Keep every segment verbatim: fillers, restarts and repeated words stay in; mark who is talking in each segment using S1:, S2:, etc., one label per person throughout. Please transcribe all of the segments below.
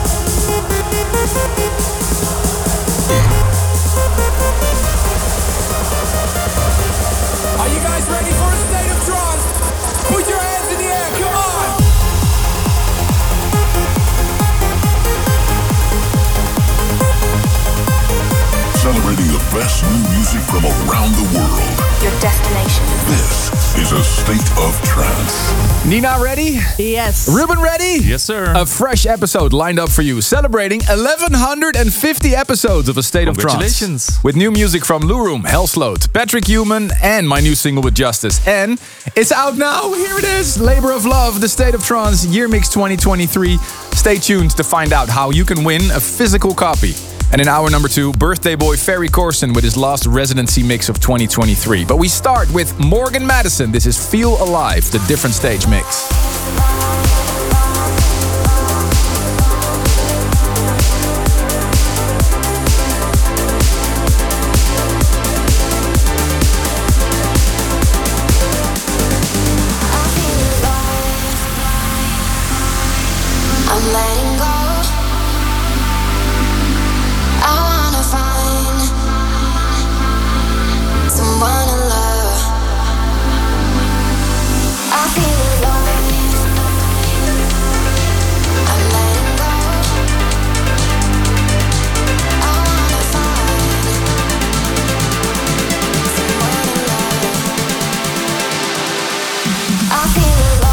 S1: Are you guys ready for a state of trance? Put your hands in the air, come on!
S2: Celebrating the best new music from around the world.
S3: Your destination.
S2: This is a state of trance.
S4: Nina ready?
S5: Yes.
S4: Ruben ready?
S6: Yes, sir.
S4: A fresh episode lined up for you, celebrating eleven fifty episodes of A State of Trance.
S6: Congratulations.
S4: With new music from Lou Room, Hellsloat, Patrick Human, and my new single with Justice. And it's out now. Here it is. Labor of Love, The State of Trance Year Mix twenty twenty-three. Stay tuned to find out how you can win a physical copy. And in hour number two, birthday boy Ferry Corsten with his last residency mix of twenty twenty-three. But we start with Morgan Madison. This is Feel Alive, the different stage mix.
S7: I'm letting go. I wanna find someone to love. I feel alone. I'm letting go. I wanna find someone to love. I feel alone.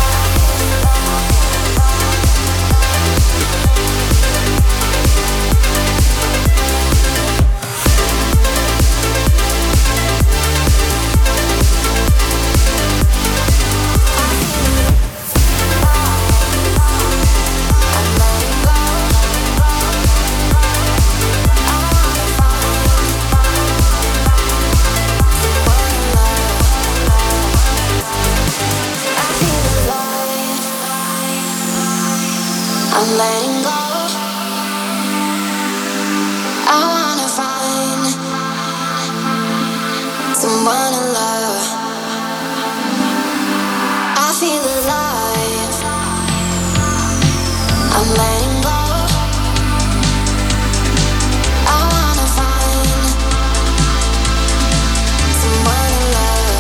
S7: I'm letting go. I wanna find someone to love. I feel alive. I'm letting go. I wanna find someone to love.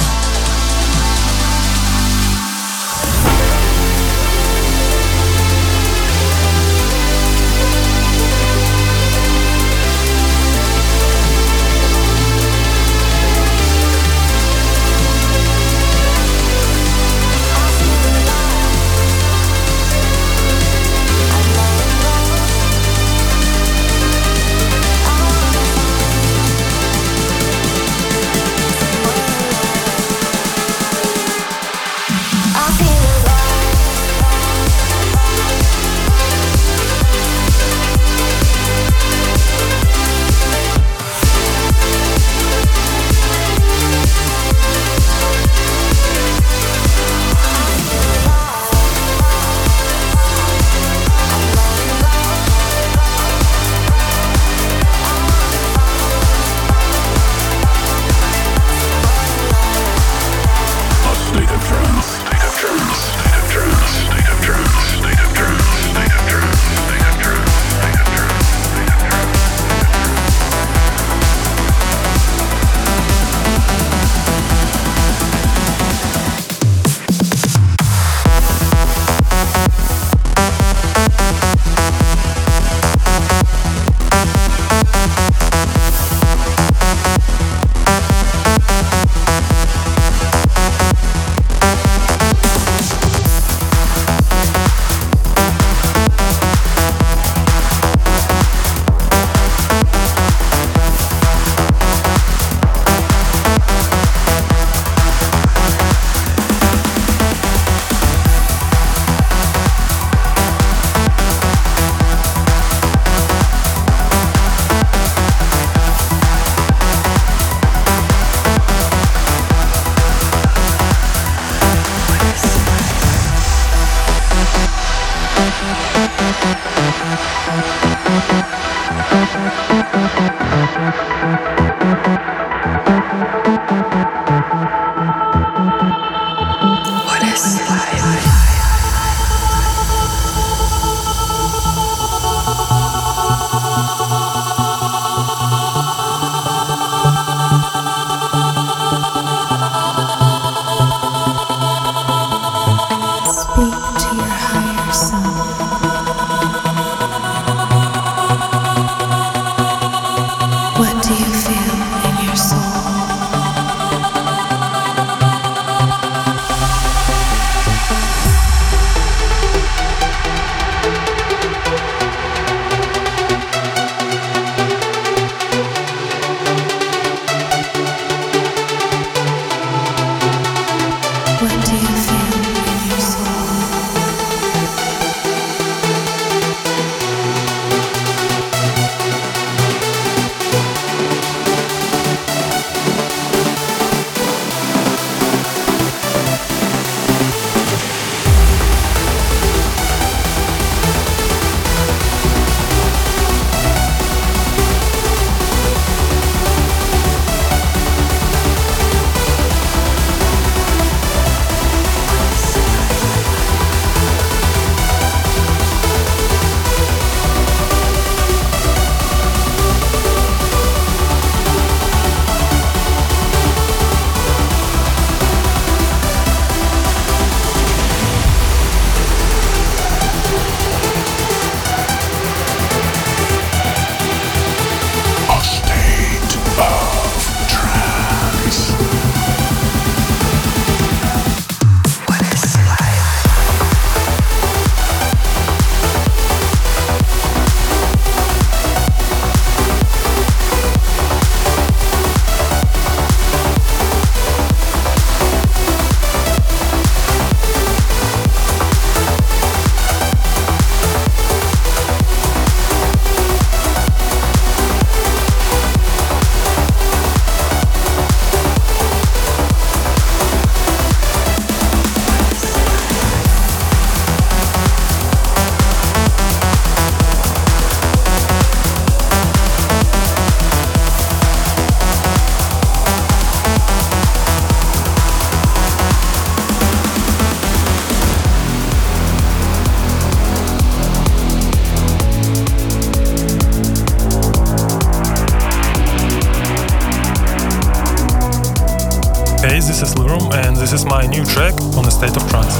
S3: Hey, this is Lirum and this is my new track on A State of Trance.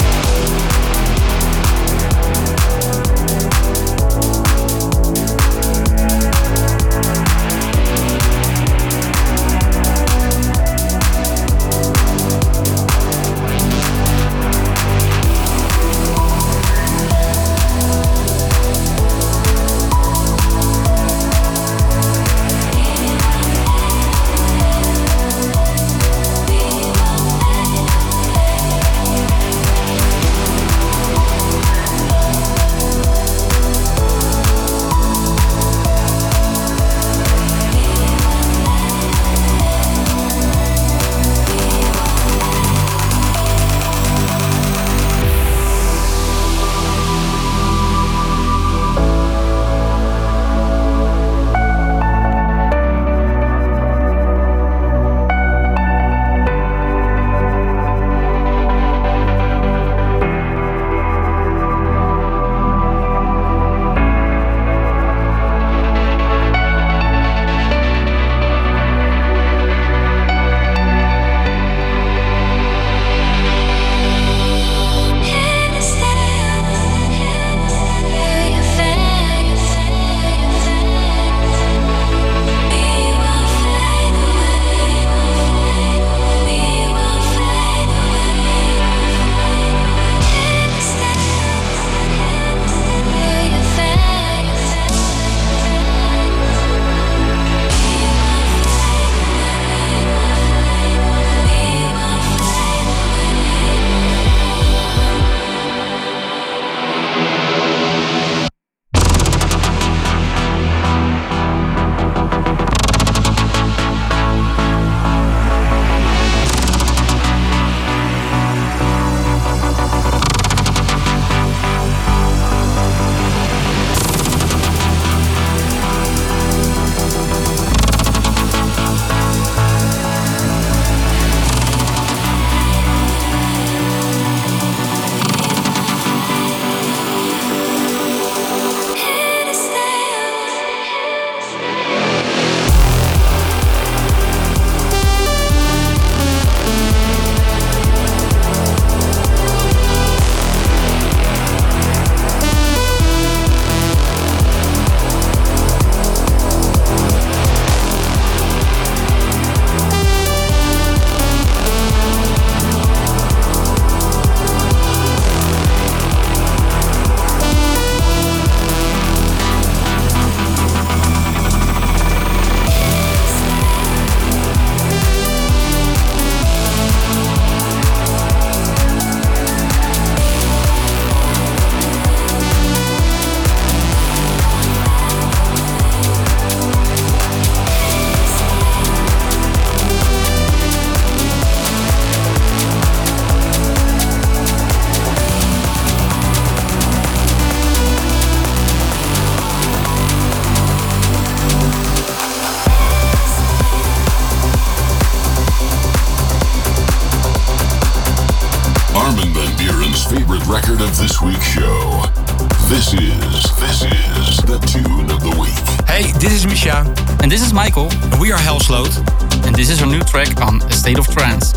S2: favorite record of this week's show. This is, this is the tune of the week.
S5: Hey, this is Misha.
S6: And this is Michael.
S5: And we are Hellsloat.
S6: And this is our new track on A State of Trance.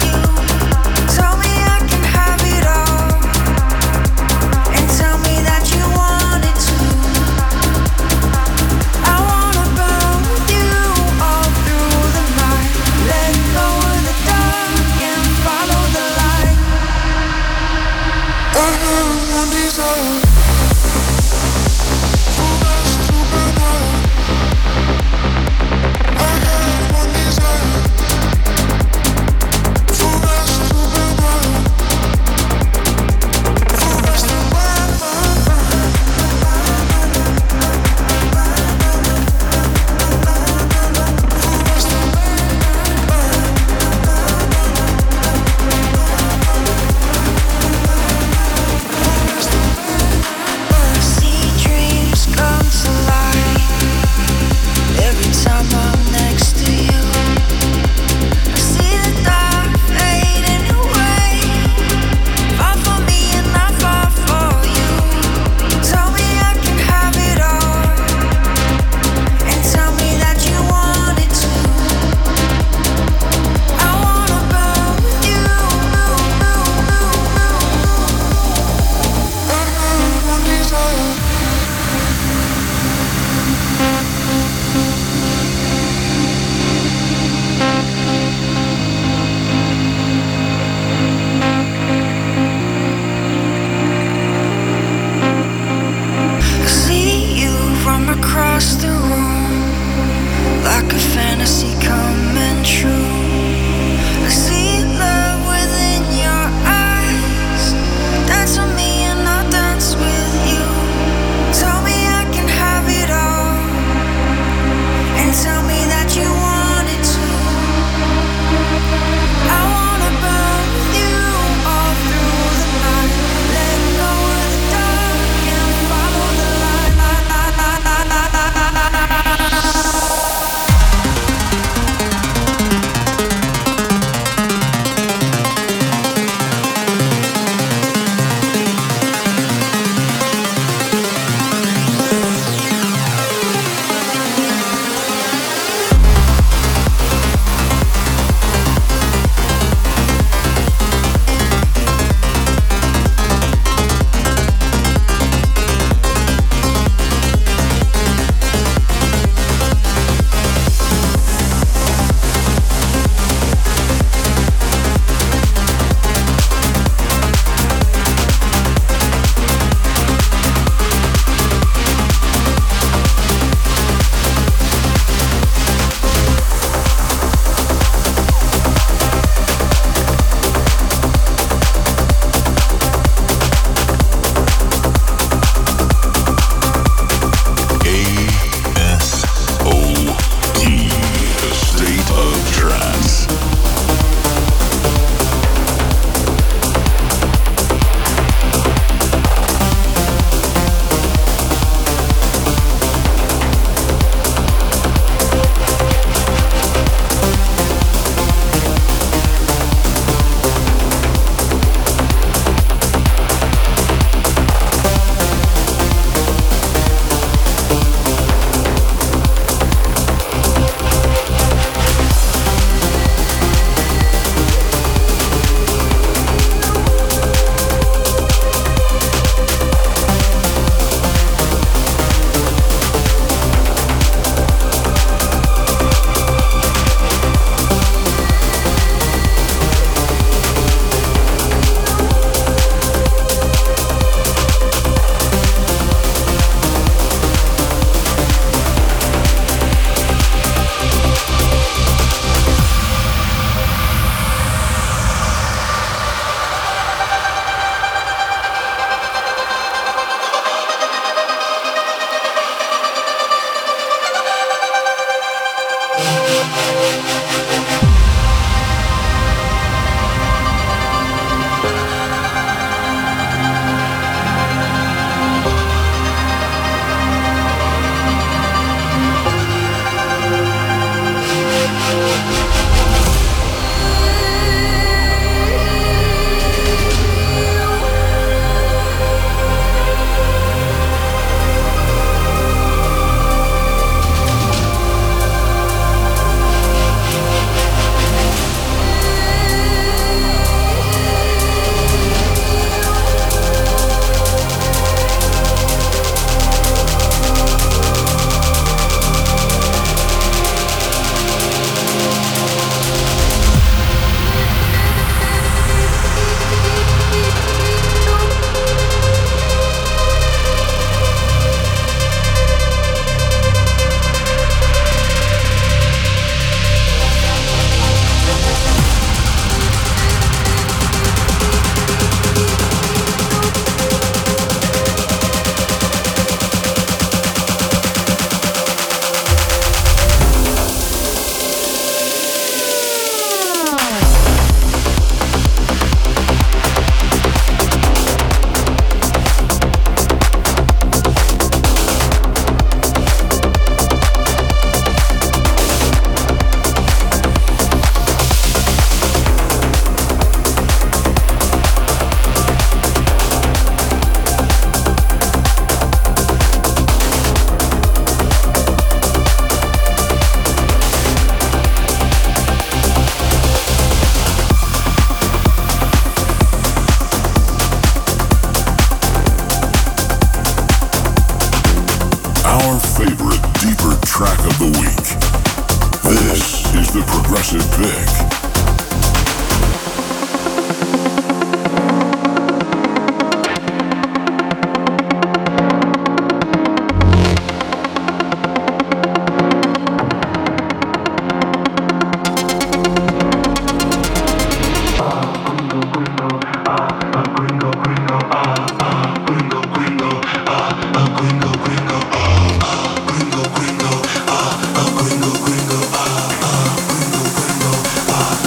S8: Tell me I can have it all, and tell me that you
S2: Trance.
S8: Ah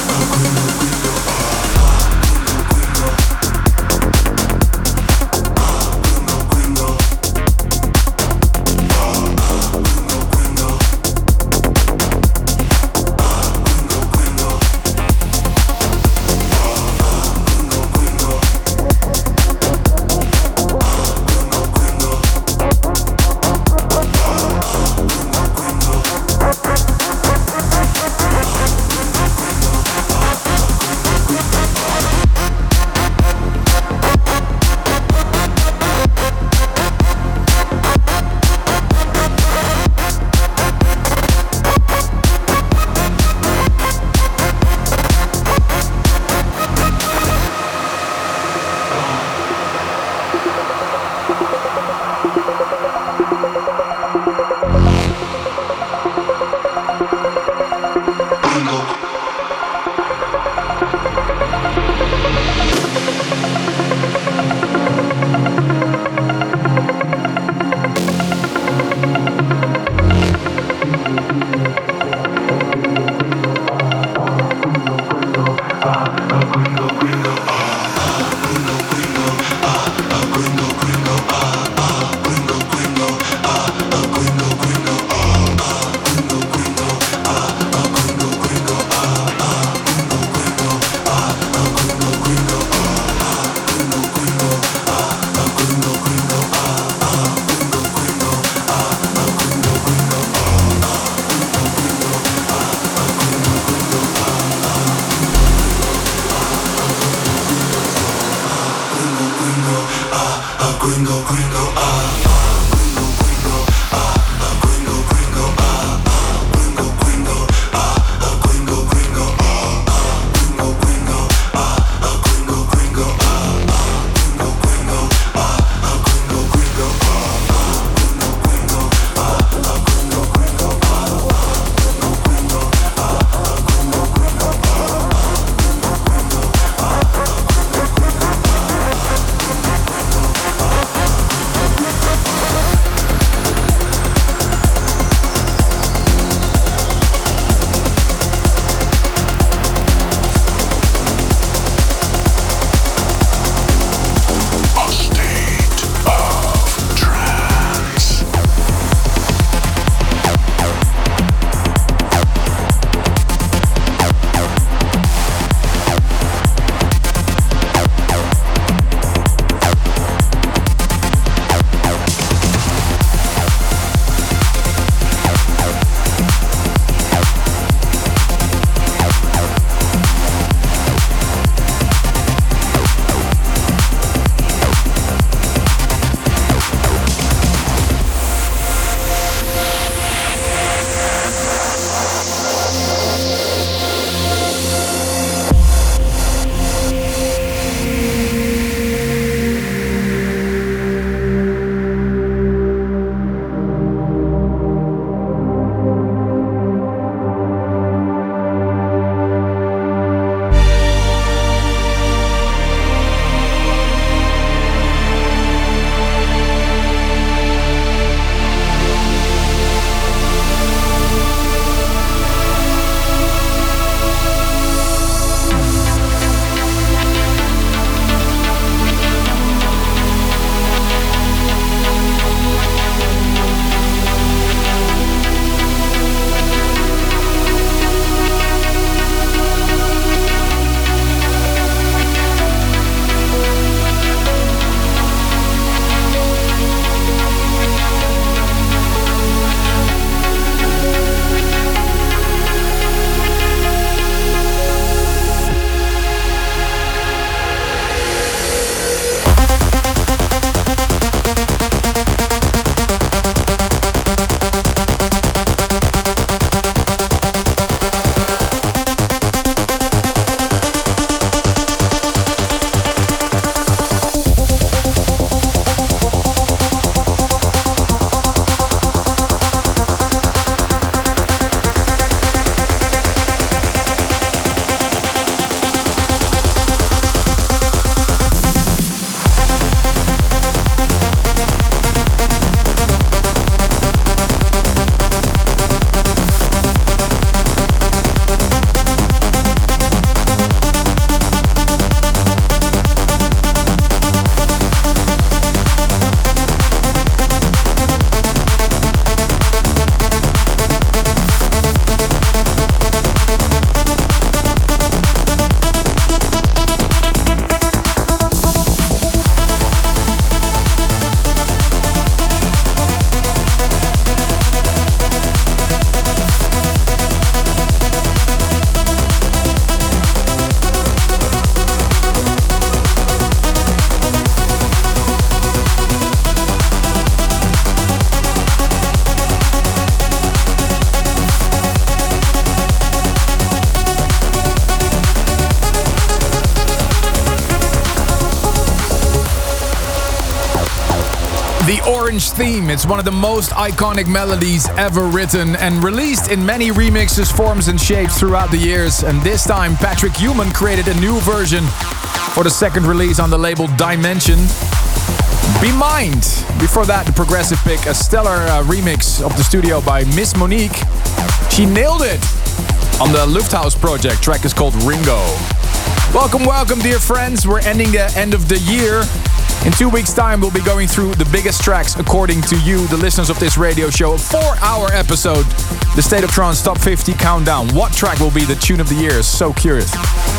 S4: French theme. It's one of the most iconic melodies ever written and released in many remixes, forms and shapes throughout the years. And this time, Patrick Human created a new version for the second release on the label Dimension. Be Mind. Before that, the progressive pick, a stellar uh, remix of the studio by Miss Monique. She nailed it on the Lufthouse project. Track is called Ringo. Welcome, welcome, dear friends. We're ending the end of the year. In two weeks' time, we'll be going through the biggest tracks according to you, the listeners of this radio show. A four-hour episode, the State of Trance Top fifty Countdown. What track will be the tune of the year? So curious.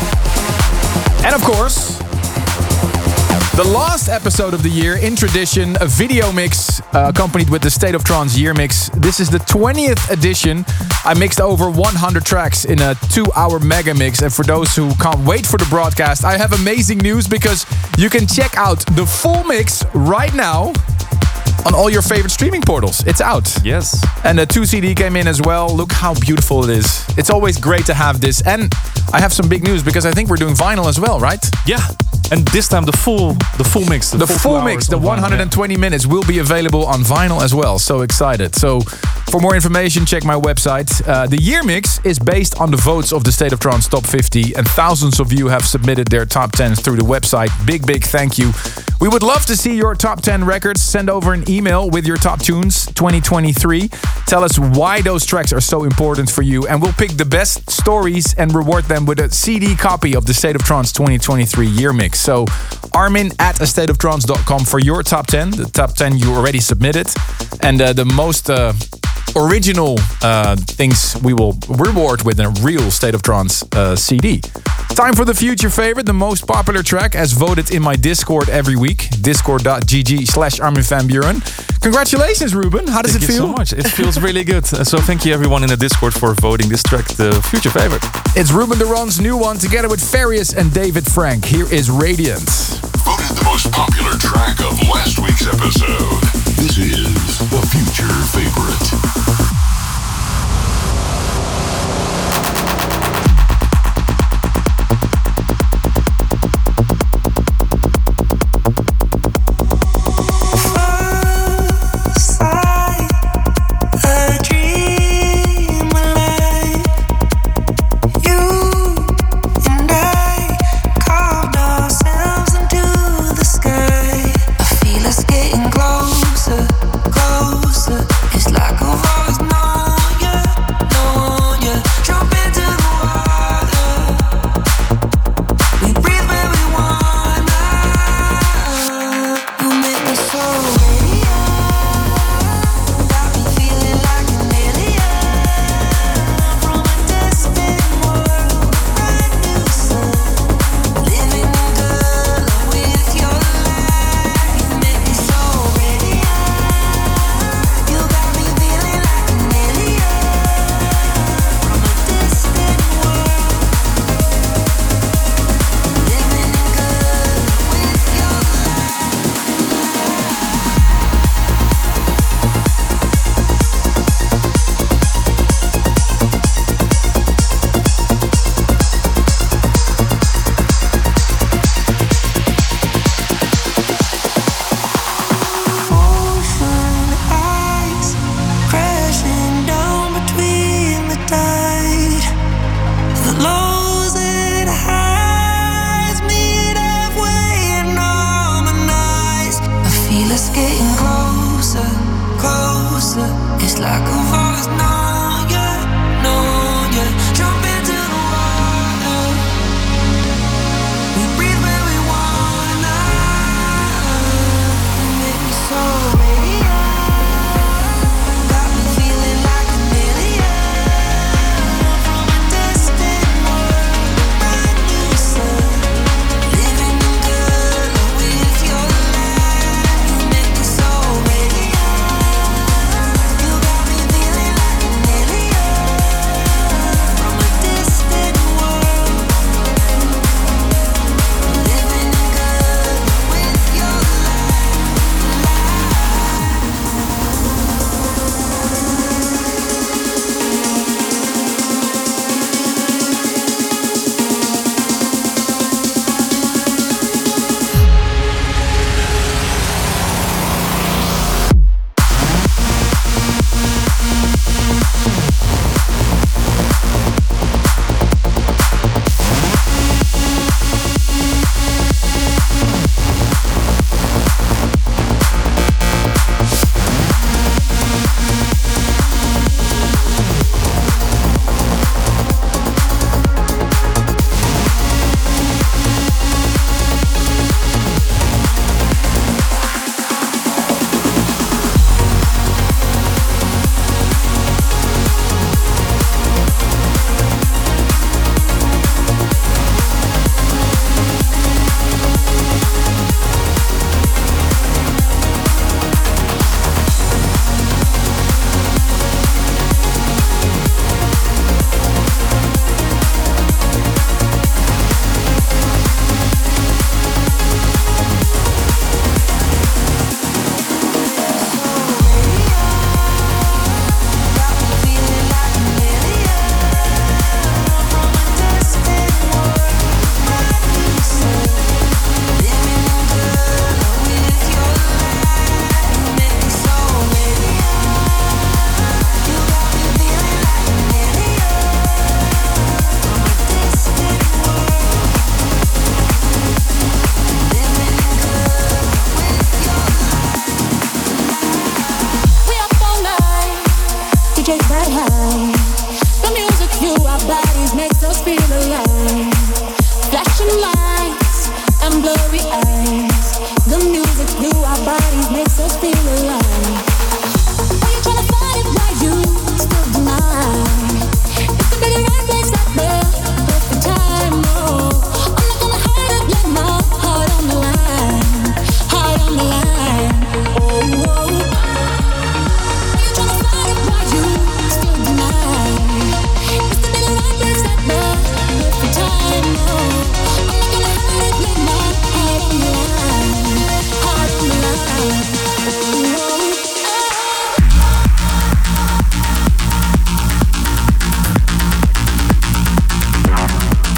S4: And of course, the last episode of the year, in tradition, a video mix uh, accompanied with the State of Trance Year Mix. This is the twentieth edition. I mixed over one hundred tracks in a two-hour mega mix. And for those who can't wait for the broadcast, I have amazing news because you can check out the full mix right now on all your favorite streaming portals. It's out.
S3: Yes.
S4: And the two C D came in as well. Look how beautiful it is. It's always great to have this. And I have some big news because I think we're doing vinyl as well, right?
S3: Yeah. And this time the full the full mix.
S4: The, the full, full mix, the one hundred twenty vinyl, minutes will be available on vinyl as well. So excited. So for more information, check my website. Uh, the year mix is based on the votes of the State of Trance Top fifty, and thousands of you have submitted their top tens through the website. Big, big thank you. We would love to see your top ten records. Send over an email with your top tunes twenty twenty-three. Tell us why those tracks are so important for you, and we'll pick the best stories and reward them with a C D copy of the State of Trance twenty twenty-three year mix. So Armin at a state of trance dot com for your top ten. The top ten you already submitted. And uh, the most uh, original uh, things we will reward with a real State of Trance uh, C D. Time for the future favorite, the most popular track as voted in my Discord every week. Discord.gg slash Armin van Buuren. Congratulations, Ruben. How does
S3: thank
S4: it feel?
S3: Thank you so much. It feels really good. Uh, so thank you everyone in the Discord for voting this track the future favorite.
S4: It's Ruben de Ron's new one together with Farius and David Frank. Here is Radiant.
S2: Voted the most popular track of last week's episode. This is the future favorite.
S7: Getting closer, closer. It's like a voice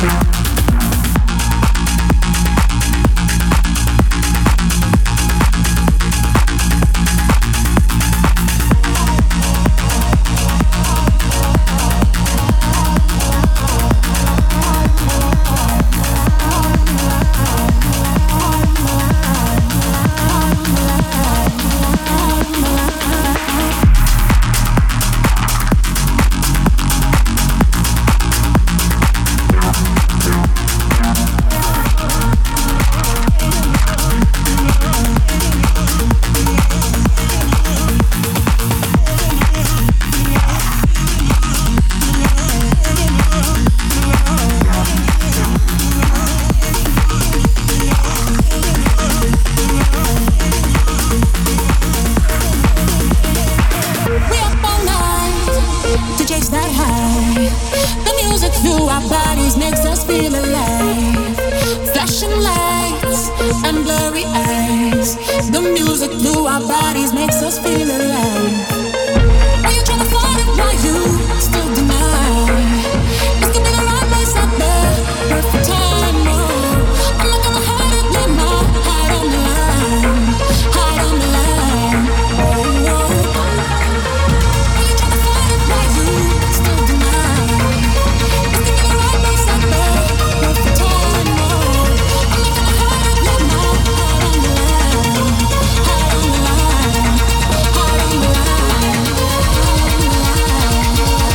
S7: Hide on the line.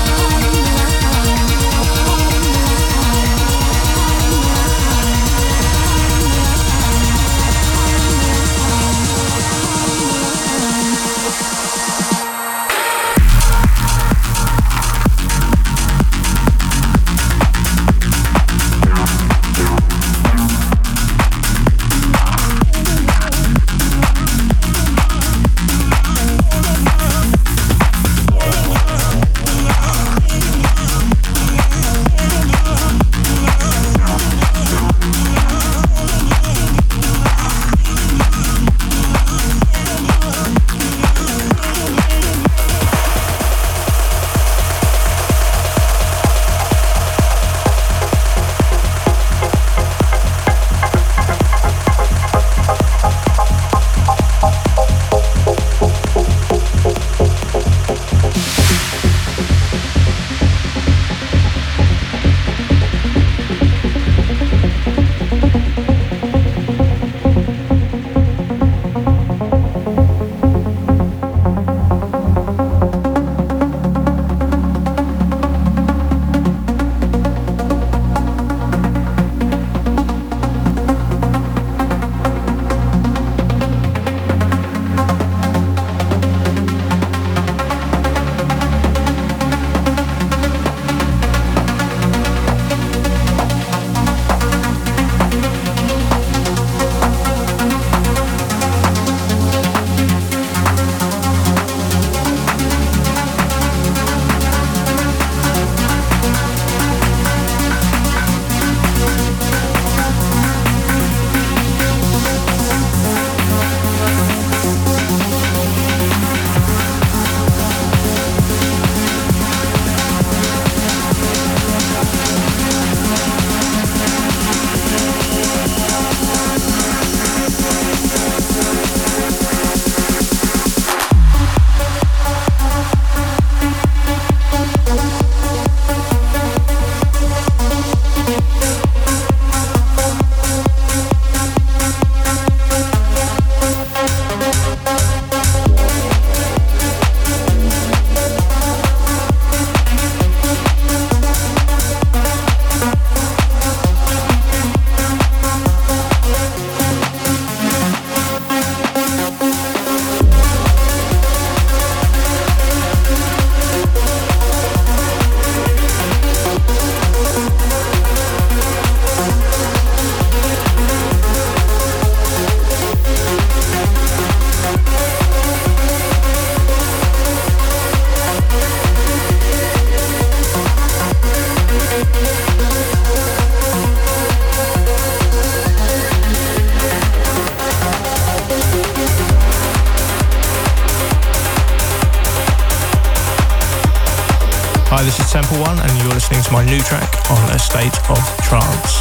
S8: Temple One, and you're listening to my new track on A State of Trance.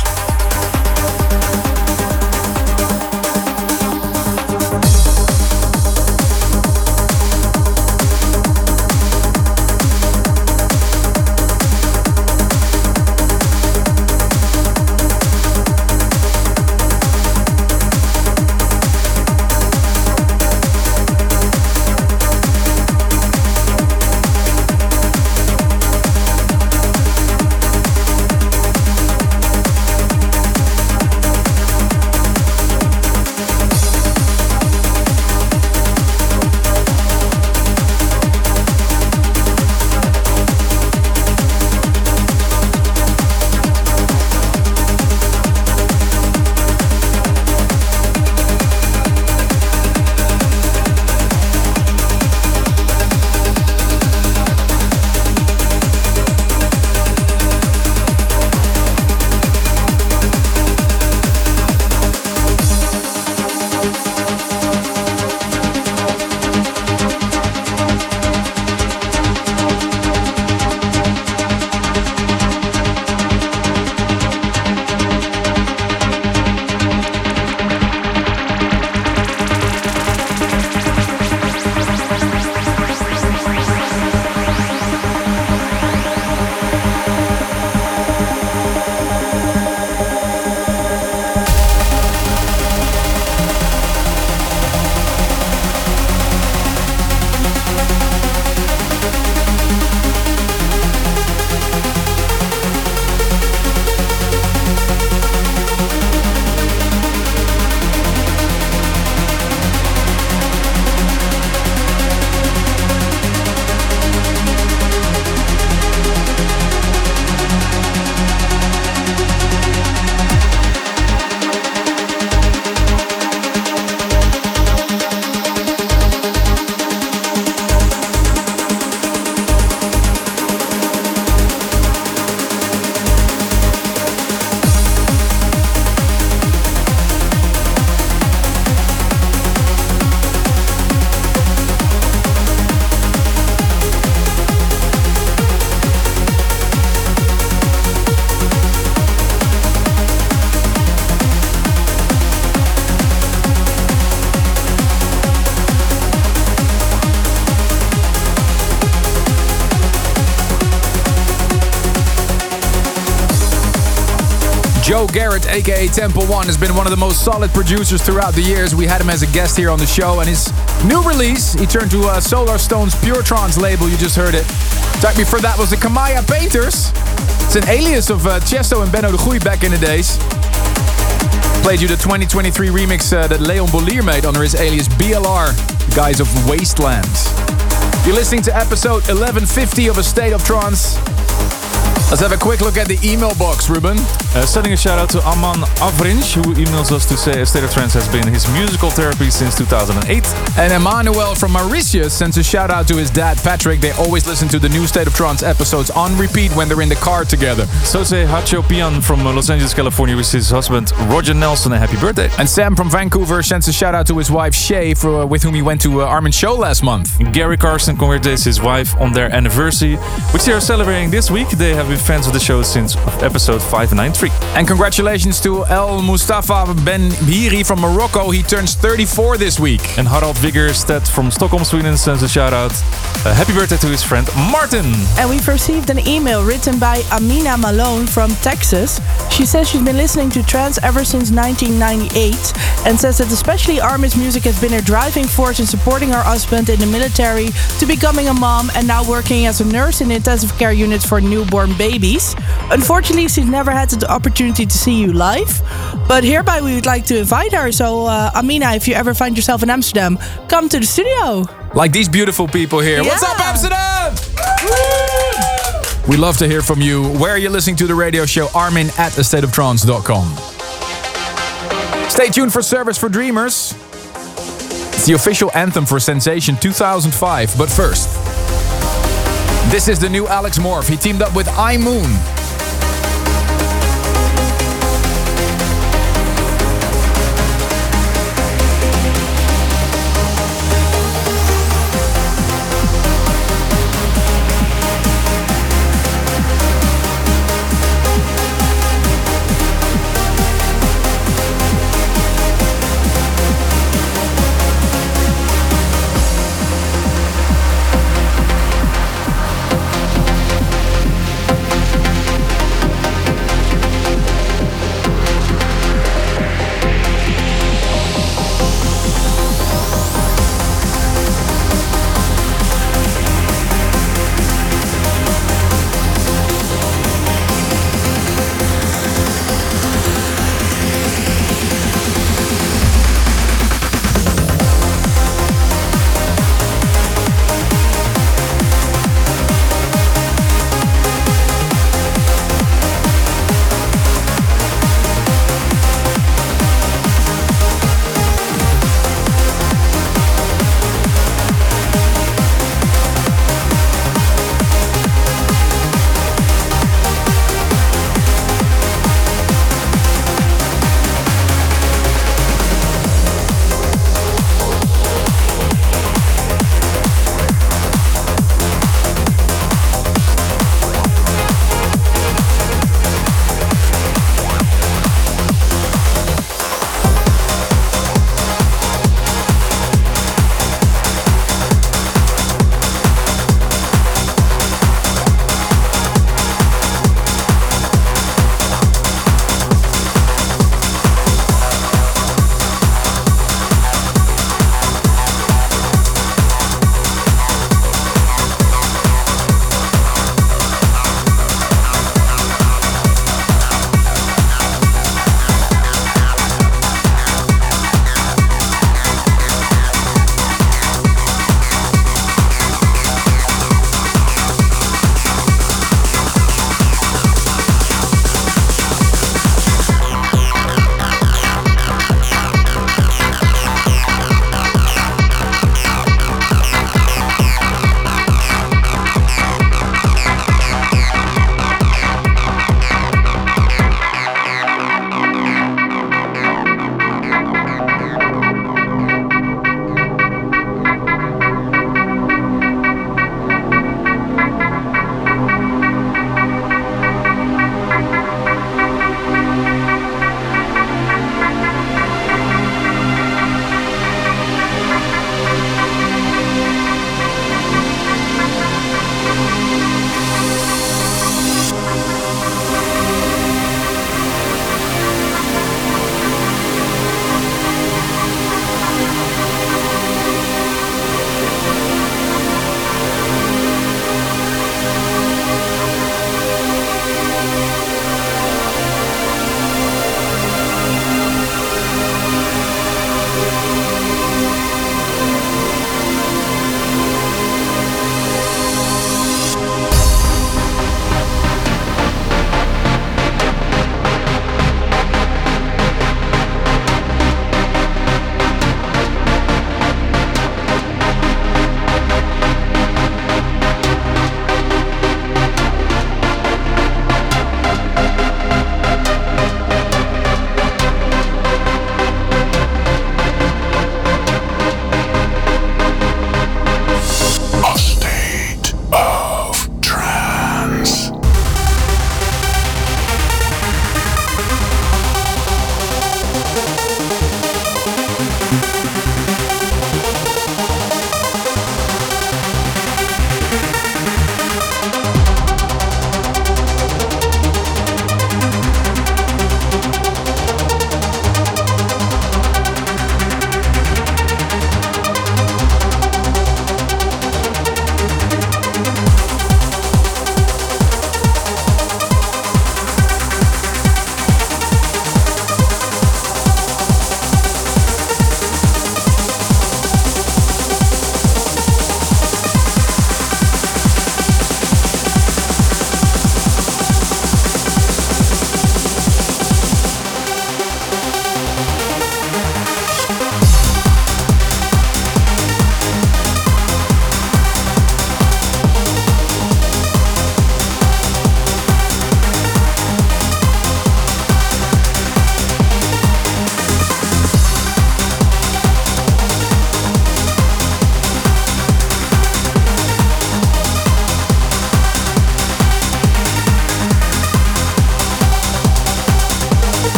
S4: Joe Garrett, aka Temple One, has been one of the most solid producers throughout the years. We had him as a guest here on the show, and his new release, he turned to uh, Solar Stone's Pure Trance label, you just heard it. Track before that was the Kamaya Painters. It's an alias of uh, Chesto and Benno de Goeie back in the days. Played you the twenty twenty-three remix uh, that Leon Bolier made under his alias B L R, Guys of Wasteland. You're listening to episode eleven fifty of A State of Trance. Let's have a quick look at the email box, Ruben.
S3: Uh, sending a shout out to Aman Avrinch, who emails us to say A State of Trance has been his musical therapy since two thousand eight.
S4: And Emmanuel from Mauritius sends a shout out to his dad Patrick. They always listen to the new State of Trance episodes on repeat when they're in the car together.
S3: So say Hacho Pian from Los Angeles, California, with his husband Roger Nelson a happy birthday.
S4: And Sam from Vancouver sends a shout out to his wife Shay, for, uh, with whom he went to uh, Armin's show last month.
S3: Gary Carson congratulates his wife on their anniversary, which they are celebrating this week. They have been fans of the show since episode five ninety-three.
S4: And congratulations to El Mustafa Ben Biri from Morocco. He turns thirty-four this week.
S3: And Harald Viggerstedt from Stockholm, Sweden sends a shout out. Uh, happy birthday to his friend Martin.
S9: And we've received an email written by Amina Malone from Texas. She says she's been listening to trance ever since nineteen ninety-eight and says that especially Armin's music has been her driving force in supporting her husband in the military, to becoming a mom, and now working as a nurse in intensive care units for newborn babies. Unfortunately, she's never had the opportunity to see you live, but hereby we would like to invite her. So uh, Amina, if you ever find yourself in Amsterdam, come to the studio.
S4: Like these beautiful people here.
S9: Yeah.
S4: What's up, Amsterdam? We love to hear from you. Where are you listening to the radio show? Armin at a state of trance dot com. Stay tuned for Service for Dreamers. It's the official anthem for Sensation two thousand five. But first, this is the new Alex Morph. He teamed up with iMoon.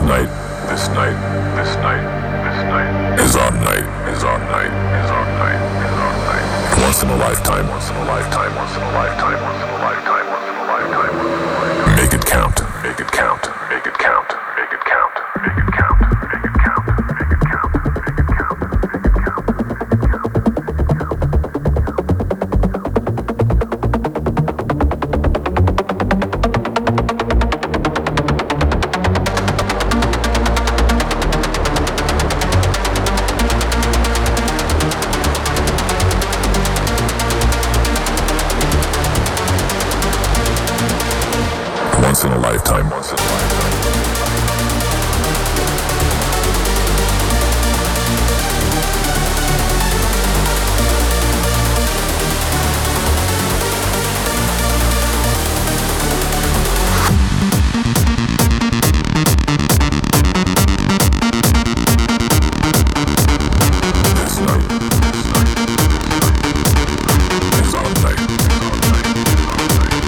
S2: night, this night, this night, this night is our night, is our night, is our night, is our night. Once in a lifetime, once in a lifetime, once in a lifetime, once in a lifetime, once in a lifetime, once in a lifetime. Make it count, make it count, make it count, make it count, make it count, make it count, make it count, make it count, make it count. Once in a lifetime, once in a lifetime. This night, this night, is our night, is our night, is our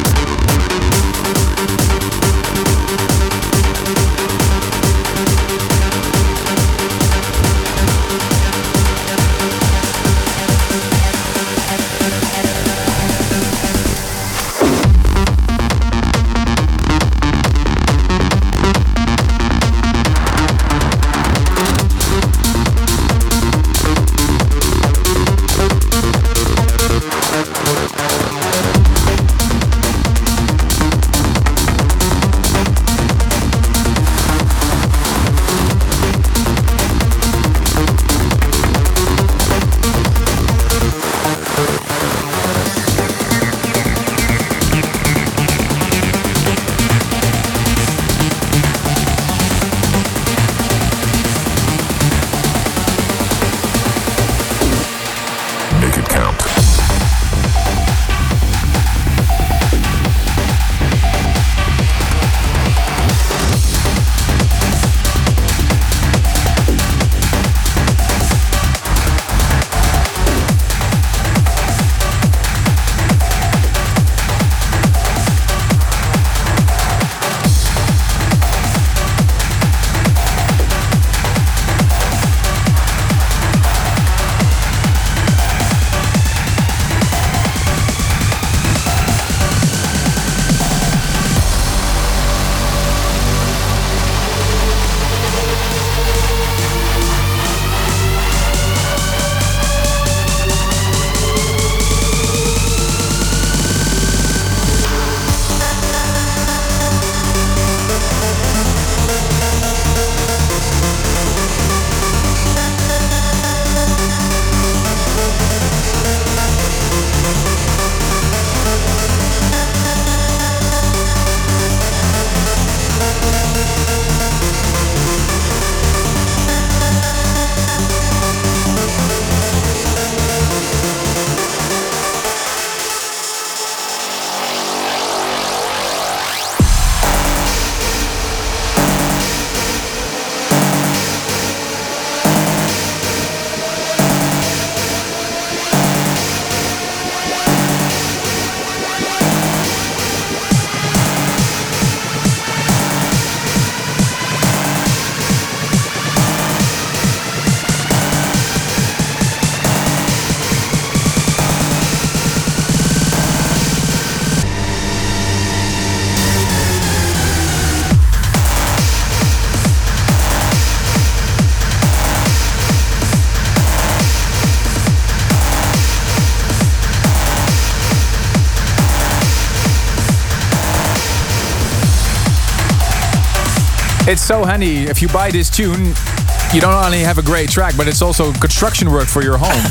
S2: Make it count.
S4: It's so handy. If you buy this tune, you don't only have a great track, but it's also construction work for your home.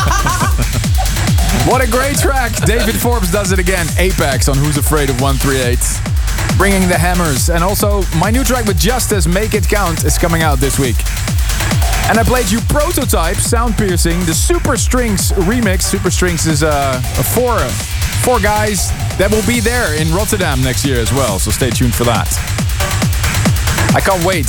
S4: What a great track. David Forbes does it again. Apex on Who's Afraid of one thirty-eight. Bringing the hammers. And also, my new track with Justice, Make It Count, is coming out this week. And I played you Prototype, Sound Piercing, the Super Strings remix. Super Strings is uh, a four, four guys that will be there in Rotterdam next year as well. So stay tuned for that. I can't wait.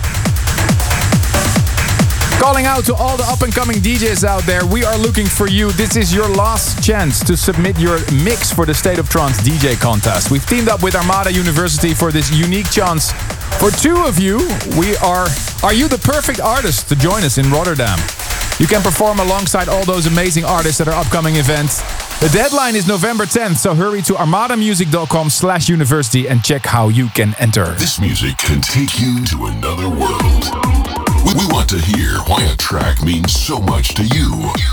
S4: Calling out to all the up-and-coming D Js out there, we are looking for you. This is your last chance to submit your mix for the State of Trance D J contest. We've teamed up with Armada University for this unique chance For two of you, we are Are you the perfect artist to join us in Rotterdam? You can perform alongside all those amazing artists at our upcoming event. The deadline is November tenth, so hurry to armadamusic.com slash university and check how you can enter.
S2: This music can take you to another world. We, we want to hear why a track means so much to you.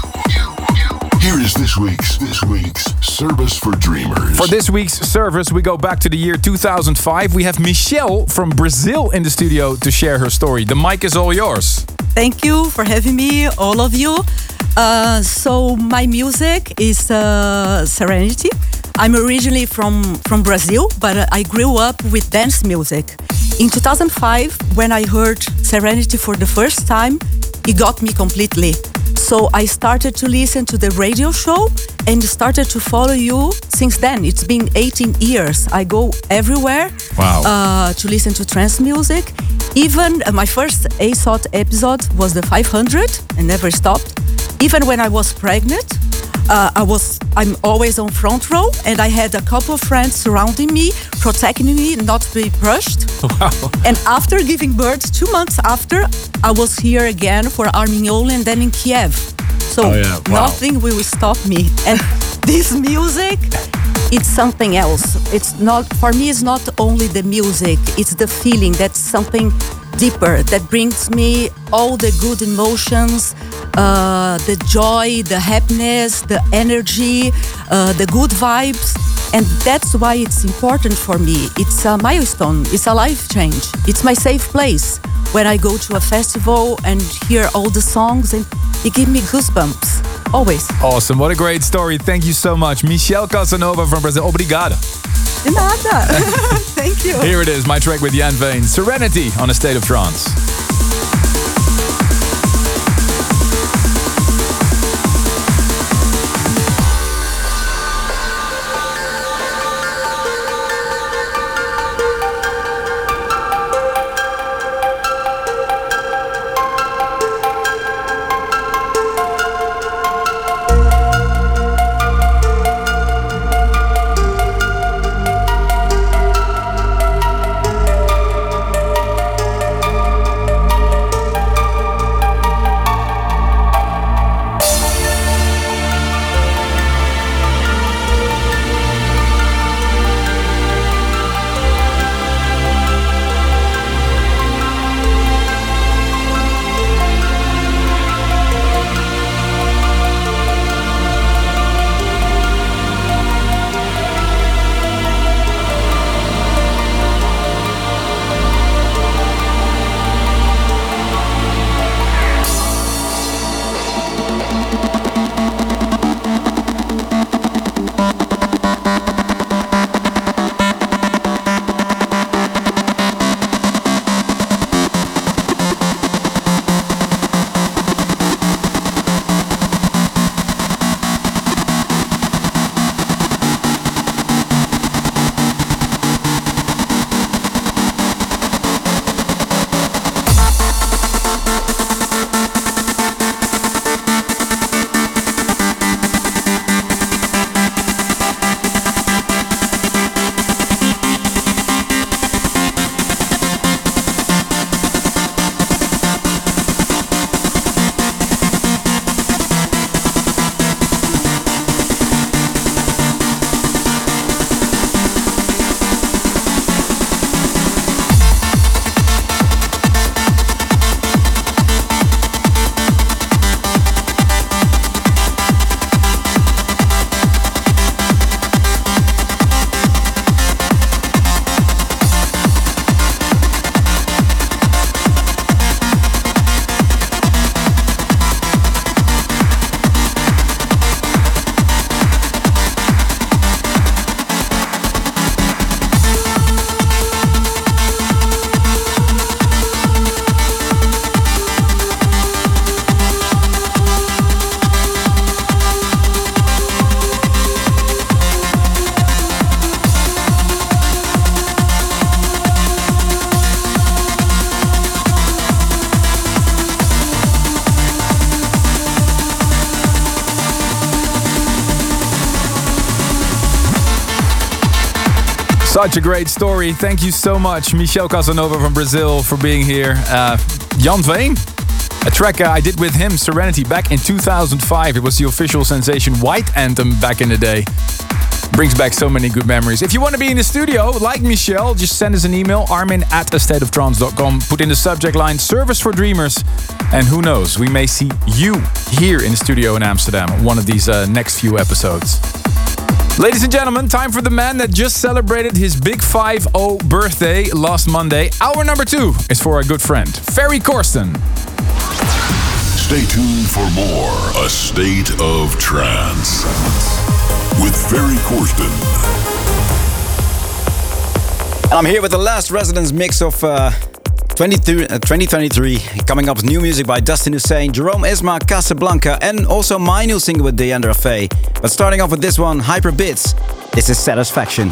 S2: Here is this week's this week's Service for Dreamers.
S4: For this week's service, we go back to the year two thousand five. We have Michelle from Brazil in the studio to share her story. The mic is all yours.
S10: Thank you for having me, all of you. Uh, so my music is uh, Serenity. I'm originally from, from Brazil, but I grew up with dance music. In two thousand five, when I heard Serenity for the first time, it got me completely. So I started to listen to the radio show and started to follow you since then. It's been eighteen years. I go everywhere
S4: wow.
S10: uh, to listen to trance music. Even uh, my first A S O T episode was the five hundred and never stopped. Even when I was pregnant, uh, I was, I'm always on front row, and I had a couple of friends surrounding me, protecting me not to be brushed.
S4: Wow.
S10: And after giving birth, two months after, I was here again for Armignoli and then in Kiev. So
S4: oh, yeah. wow.
S10: nothing will stop me. And this music, it's something else. It's not, for me, it's not only the music, it's the feeling. That's something deeper that brings me all the good emotions, uh, the joy, the happiness, the energy, uh, the good vibes. And that's why it's important for me. It's a milestone. It's a life change. It's my safe place when I go to a festival and hear all the songs, and it gives me goosebumps. Always.
S4: Awesome. What a great story. Thank you so much. Michelle Casanova from Brazil. Obrigado.
S10: De nada. Thank you.
S4: Here it is, my track with Jan Veen. Serenity on A State of Trance. Such a great story. Thank you so much, Michel Casanova from Brazil, for being here. Uh, Jan Veen, a track uh, I did with him, Serenity, back in two thousand five. It was the official Sensation White anthem back in the day. Brings back so many good memories. If you want to be in the studio, like Michel, just send us an email, armin at a state of trance dot com. Put in the subject line, Service for Dreamers. And who knows, we may see you here in the studio in Amsterdam on one of these uh, next few episodes. Ladies and gentlemen, time for the man that just celebrated his big five oh birthday last Monday. Hour number two is for our good friend, Ferry Corsten.
S2: Stay tuned for more A State of Trance with Ferry Corsten.
S11: And I'm here with the last Residence mix of uh, twenty twenty-three. Coming up with new music by Dustin Hussain, Jerome Isma, Casablanca, and also my new single with Deandra Faye. But starting off with this one, Hyper Bits. This is Satisfaction.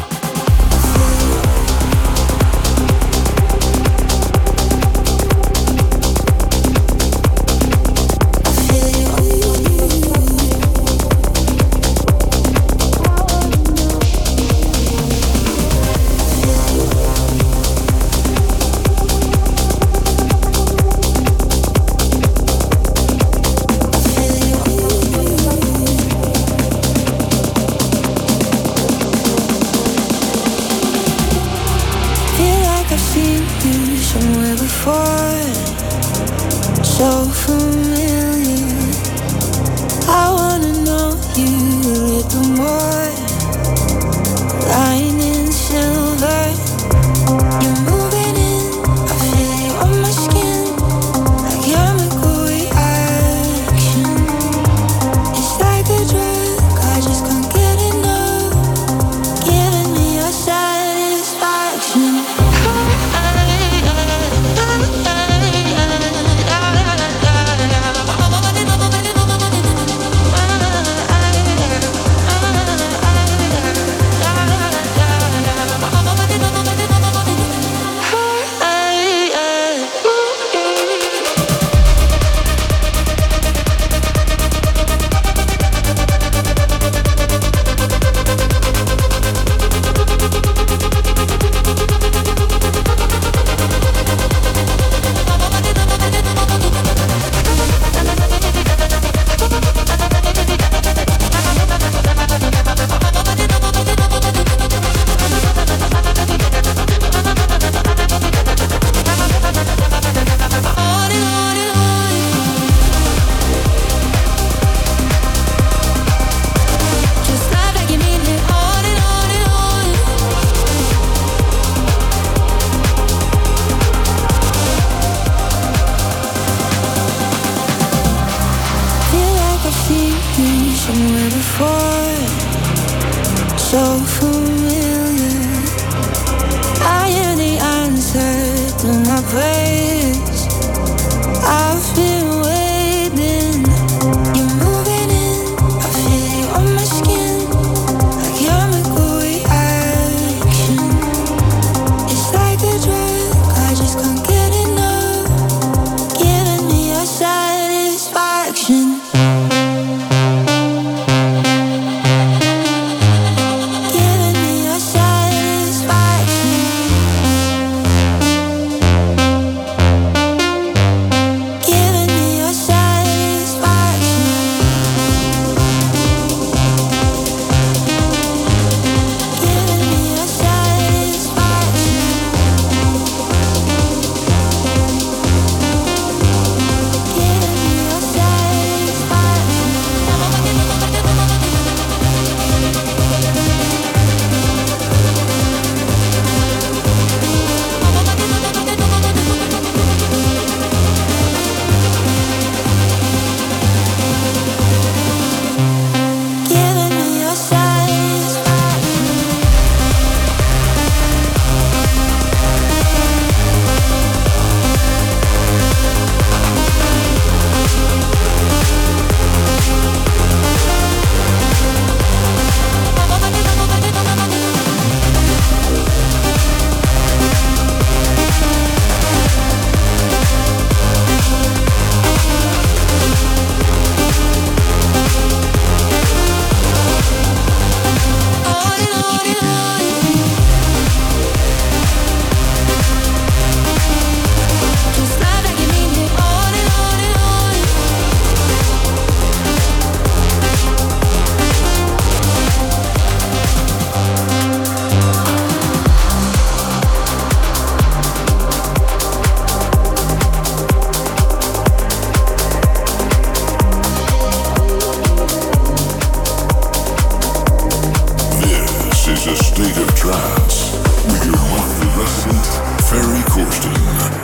S2: Trance with your monthly resident, Ferry Corsten.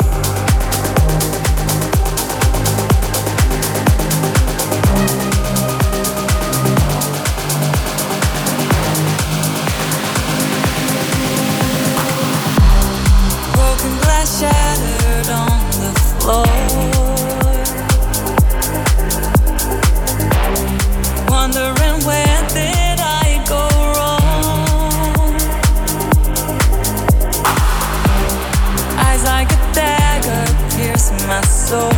S12: Shattered on the floor, wondering where did I go wrong. Eyes like a dagger pierce my soul.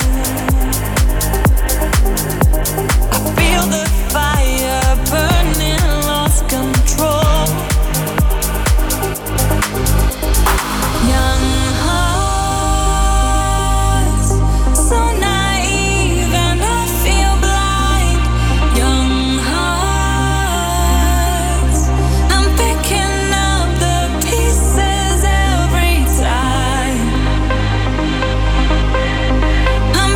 S12: I feel the fire burning, lost control. Young I'm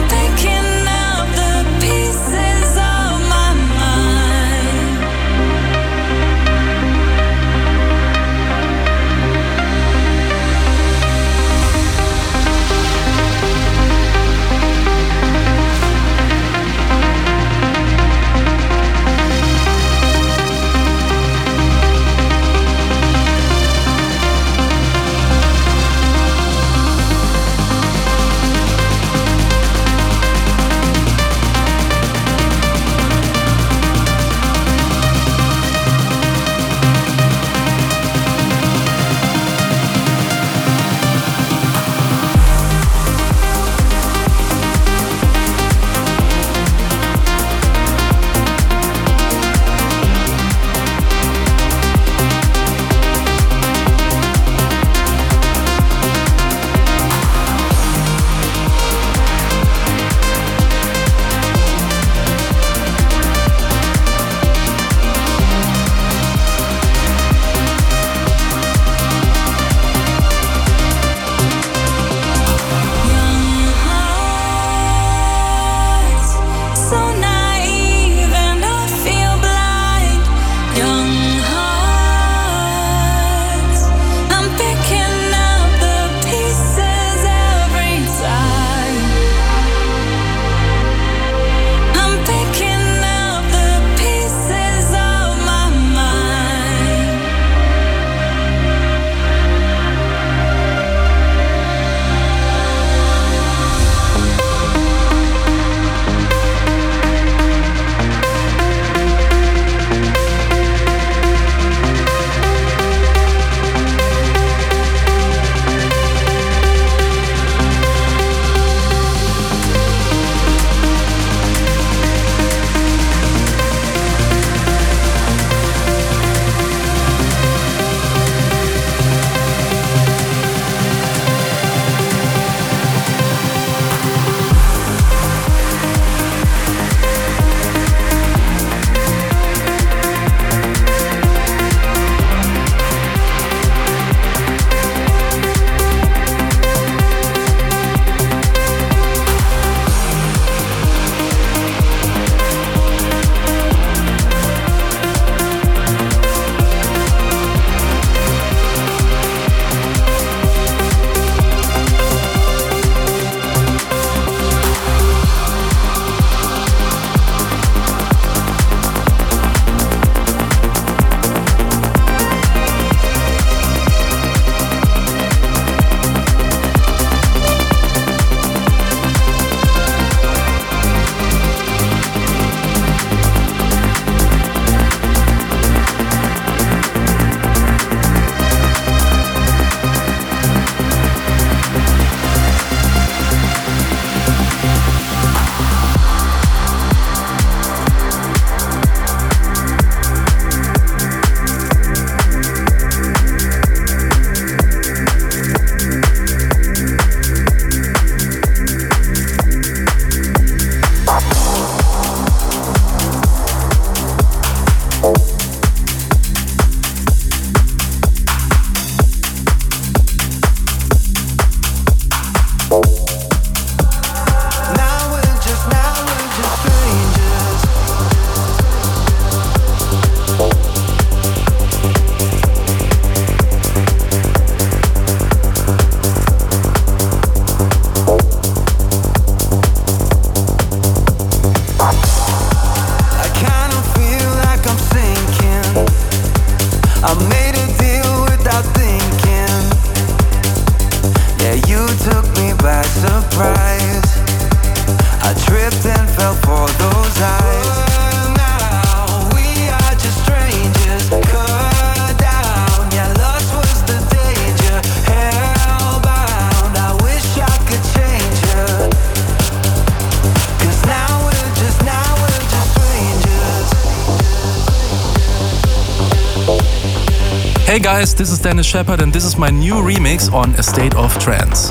S13: Hey guys, this is Dennis Shepard and this is my new remix on A State of Trance.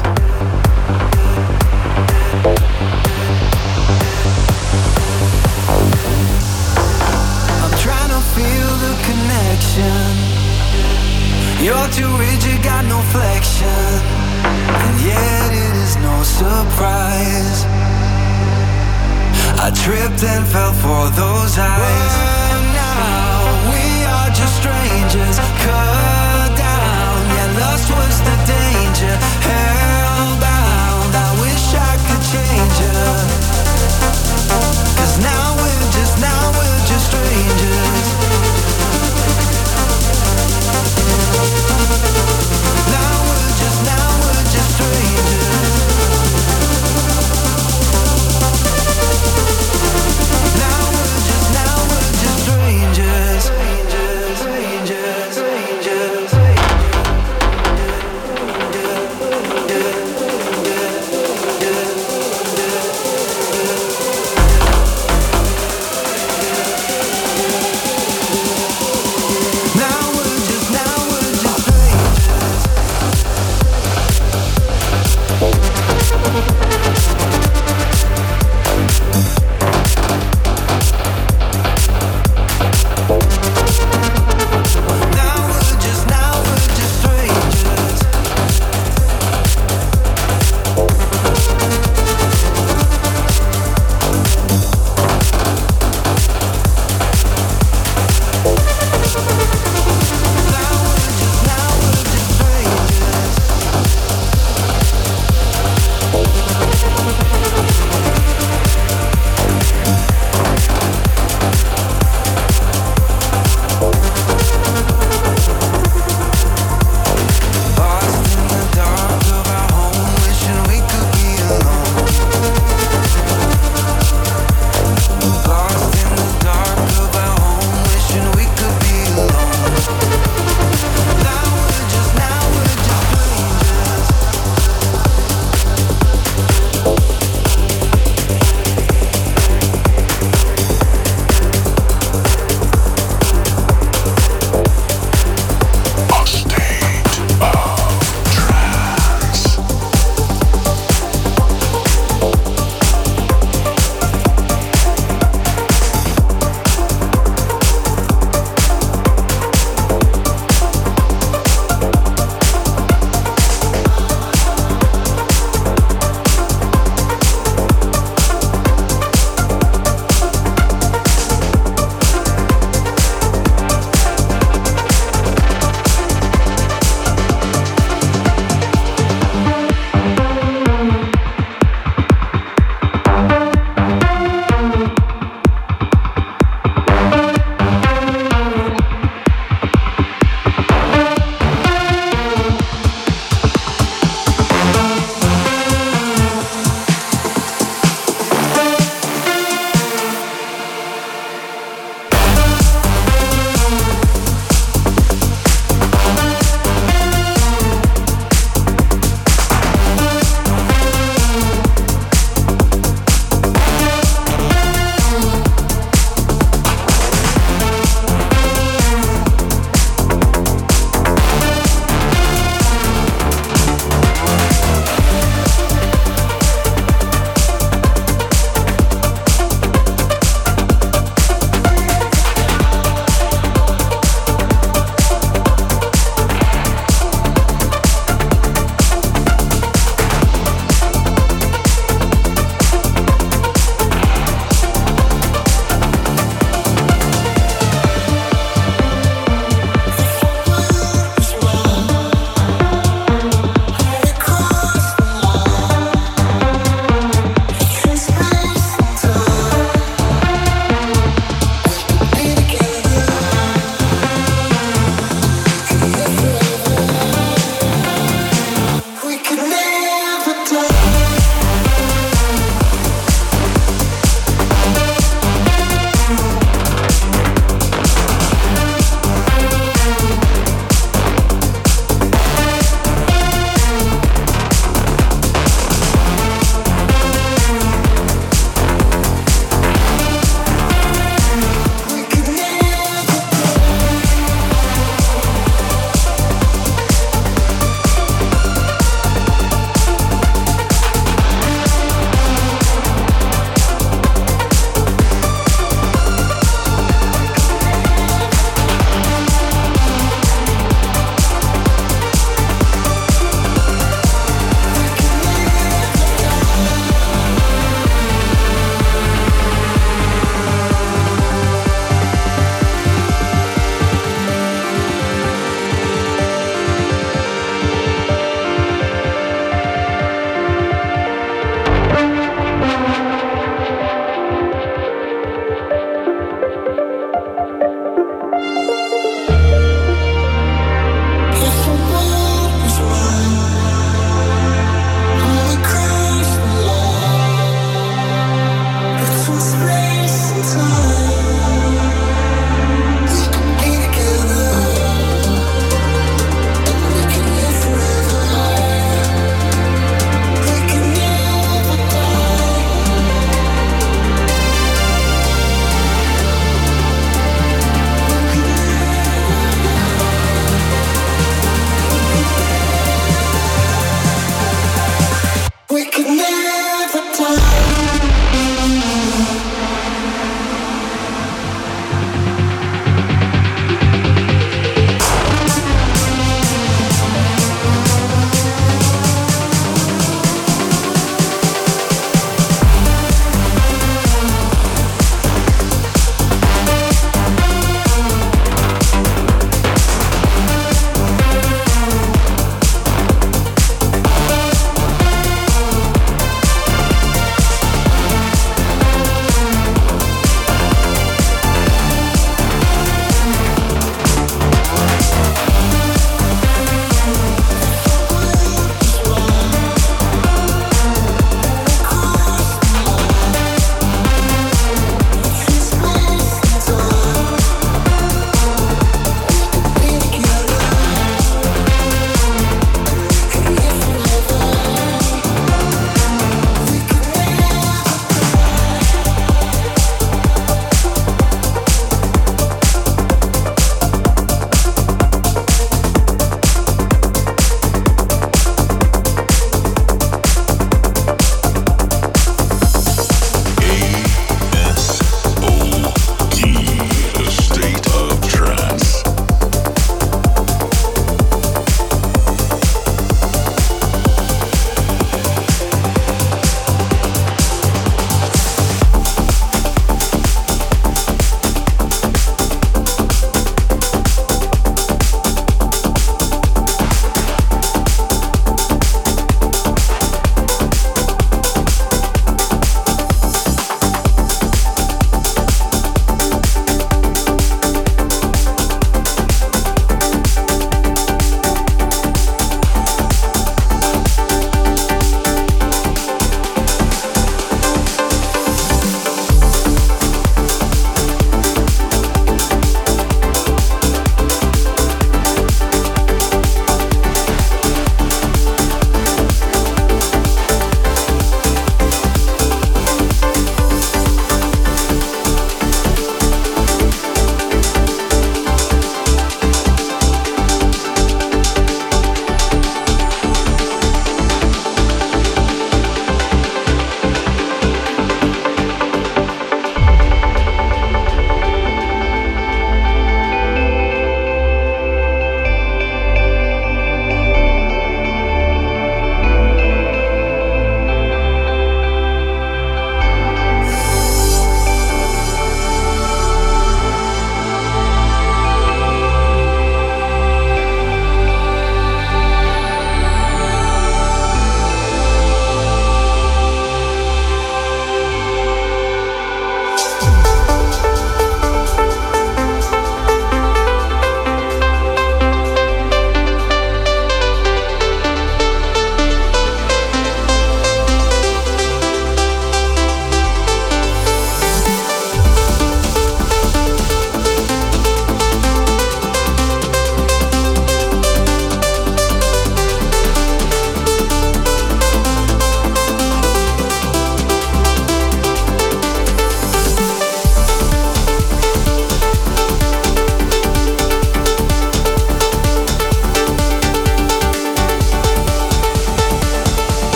S14: I'm trying to feel the connection. You're too rigid, got no flexion, and yet it is no surprise. I tripped and fell for those eyes. Well, now we are just strangers, cut down. Yeah, lust was the danger, hellbound. I wish I could change her, 'cause now we're just, now we're just strangers. Now we're just, now we're just strangers. Now we're just, now we're just strangers. Strangers, strangers, strangers. Now we're just, now we're just strangers. Now we're just, now we're just strangers. Now we're just, now we're just strangers.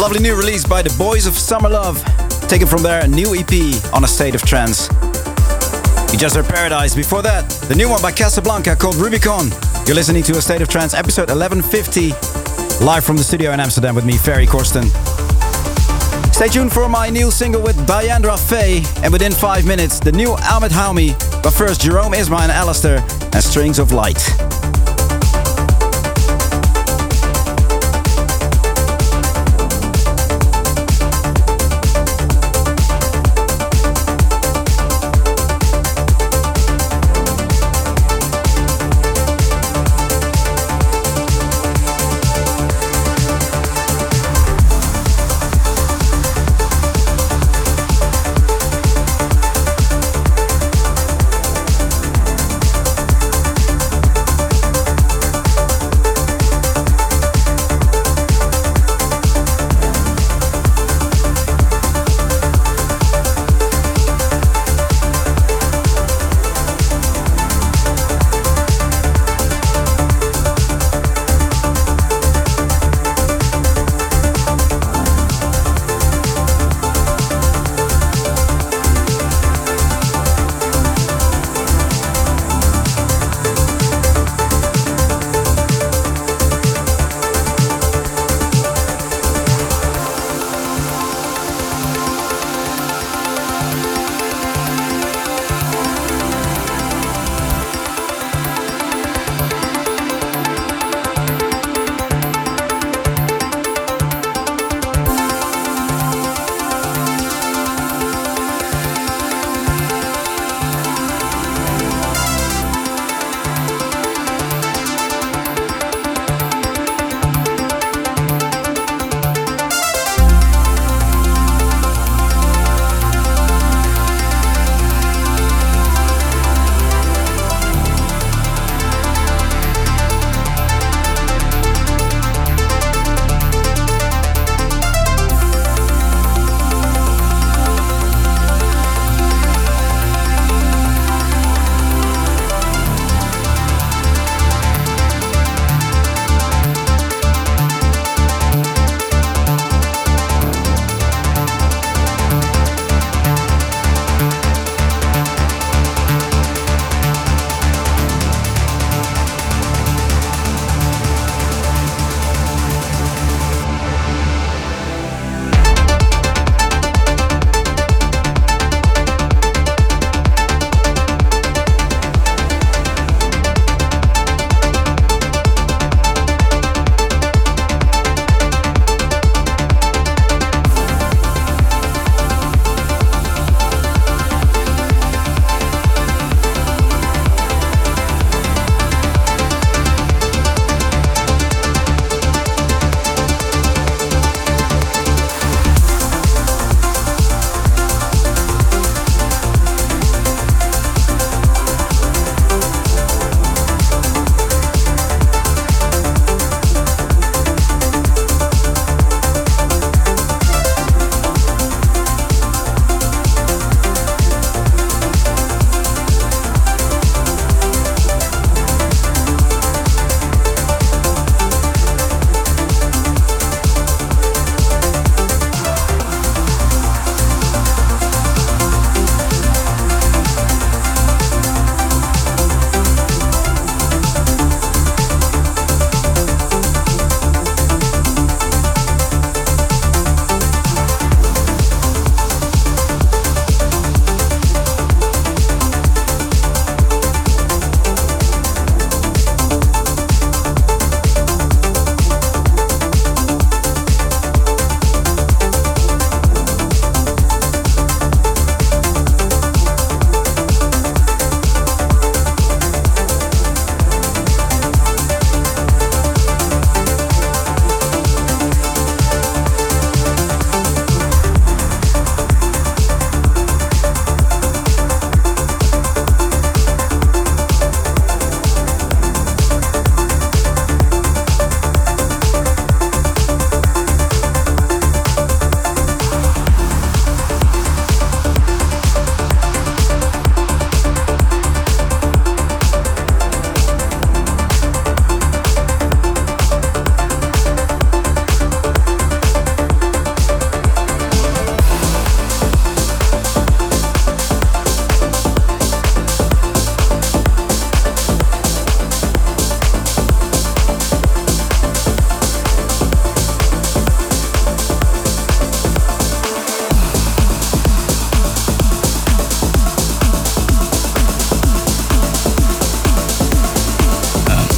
S11: lovely new release by the Boys of Summer Love. Taken from their new E P on A State of Trance. You just heard Paradise. Before that, the new one by Casablanca called Rubicon. You're listening to A State of Trance, episode eleven fifty. Live from the studio in Amsterdam with me, Ferry Corsten. Stay tuned for my new single with Diandra Faye. And within five minutes, the new Ahmed Haumi. But first, Jerome Isma and Alistair and Strings of Light.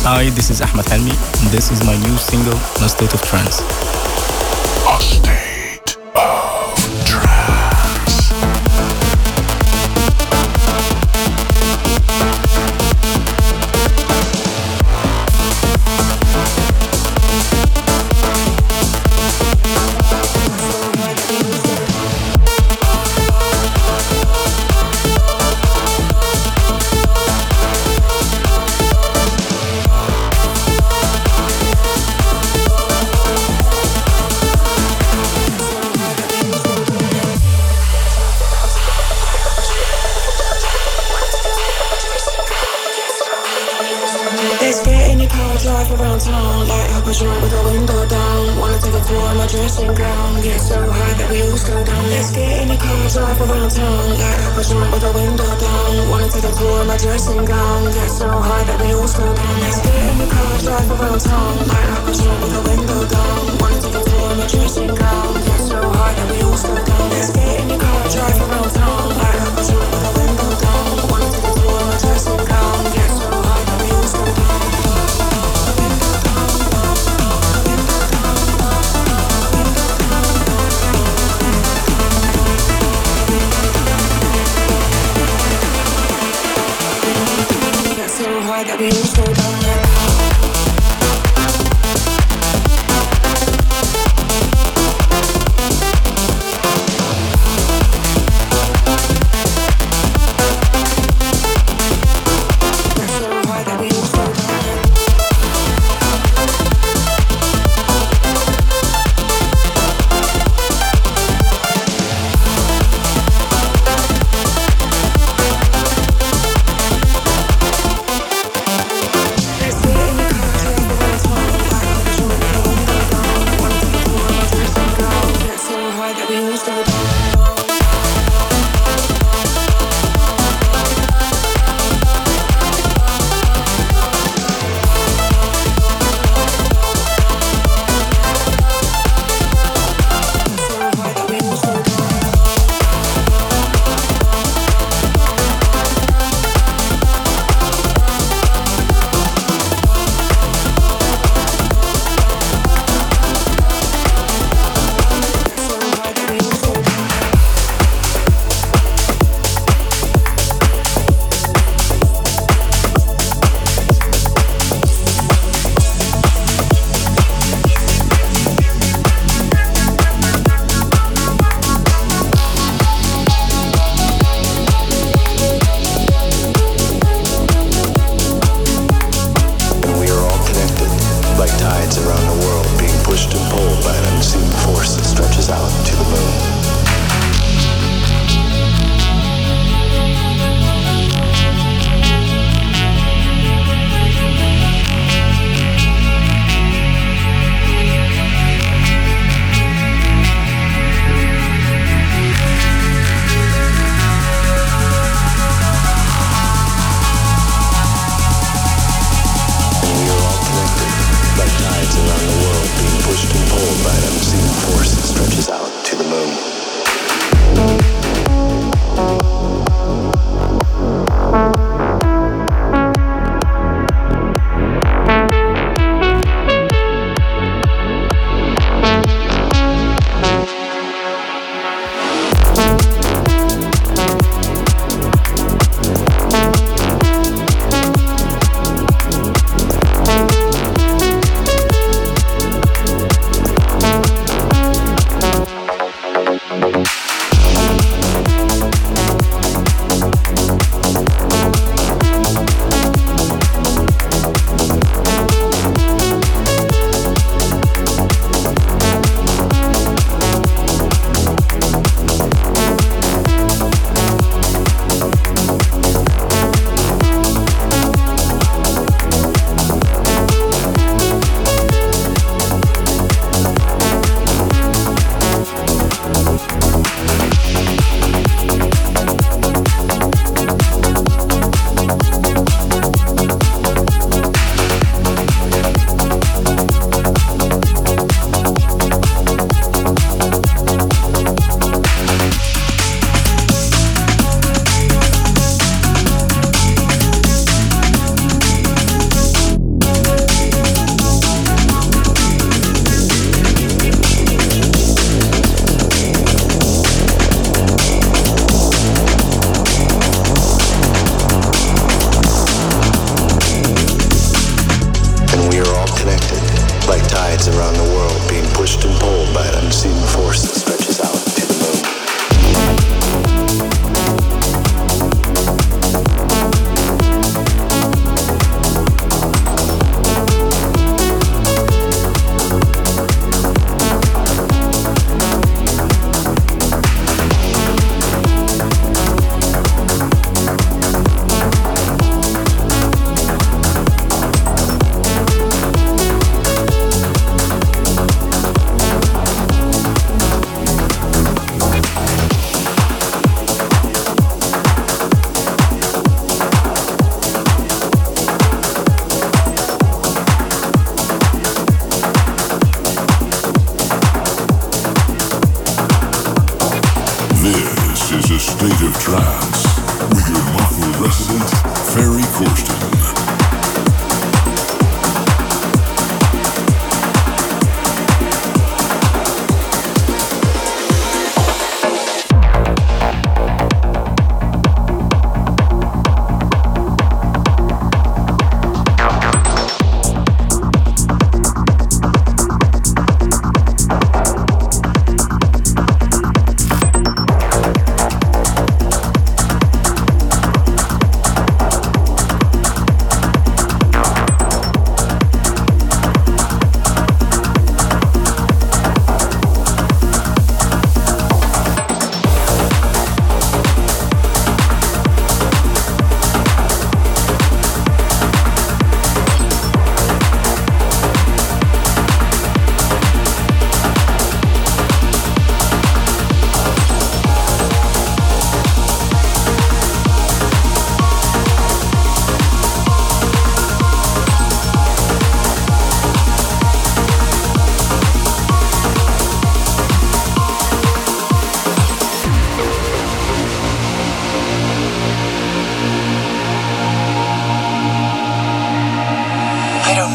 S8: Hi, this is Ahmed Helmi, and this is my new single, A State of Trance.
S2: A state of trance.
S15: Let's get in the car, drive around town. Light up a joint with the window down. Wanna take a tour of my dressing gown. Get so high that we all slow down. Let's get in the car, drive around town. Light up a joint with the window down. Wanna take a tour of my dressing gown. Get so high that we all slow down. Let's get in the car, drive around town. Light up a joint with the window down. Wanna take a tour of my dressing gown. Get so high that we all slow down. Let's get in the car, drive around town. Light up a joint with the window down. Wanna take a tour of my dressing gown. Get so high that we all slow down. So high that we all slow down.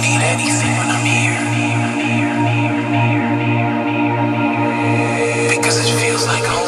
S14: need anything when I'm here. Because it feels like home.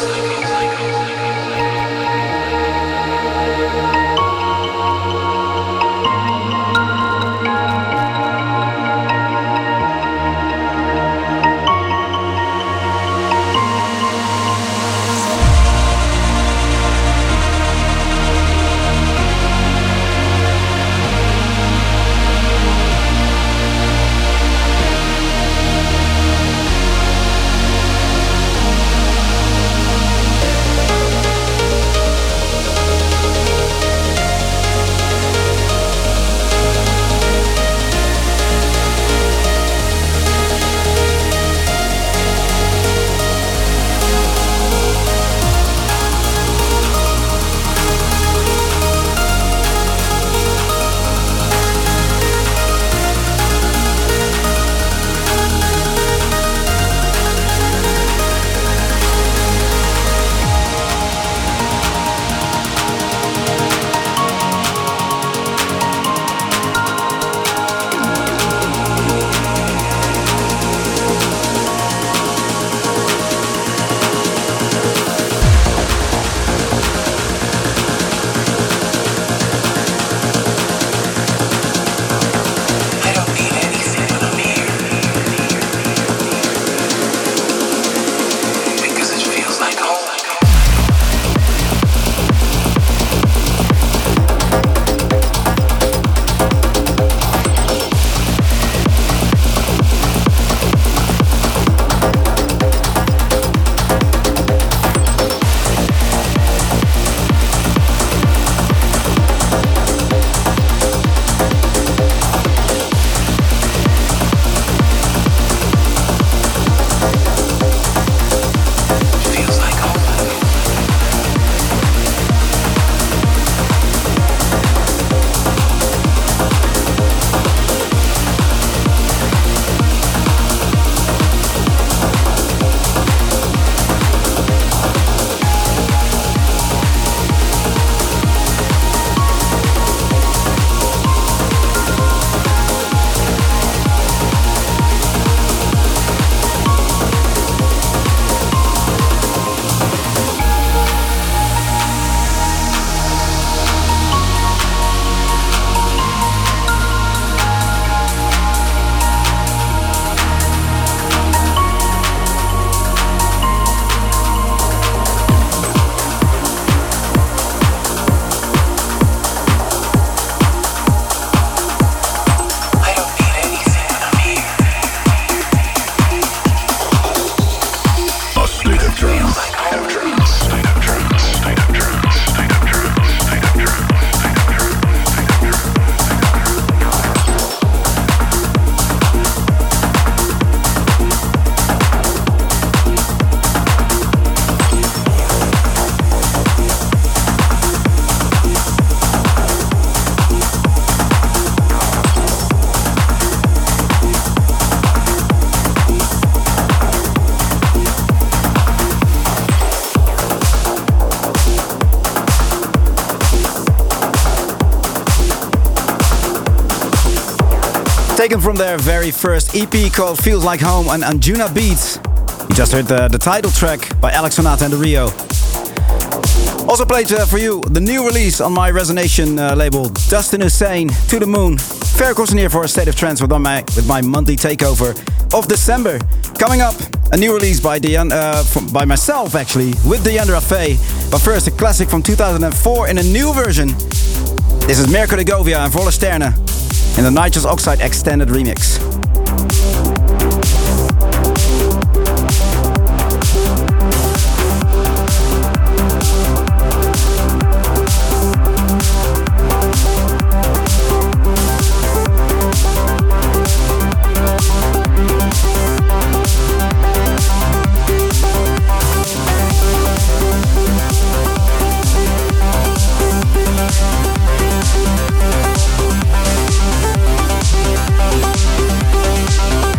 S11: Taken from their very first E P called Feels Like Home on Anjuna Beats. You just heard the, the title track by Alex Sonata and the Rio. Also played uh, for you the new release on my Resonation uh, label, Dustin Hussain, To The Moon. Fair course near for a state of trance with my, with my monthly takeover of December. Coming up, a new release by Dean, uh, from, by myself actually, with Deandra Faye. But first, a classic from two thousand four in a new version. This is Mirko de Govia and Volle Sterne in the Nitrous Oxide Extended Remix.
S14: We'll be right back.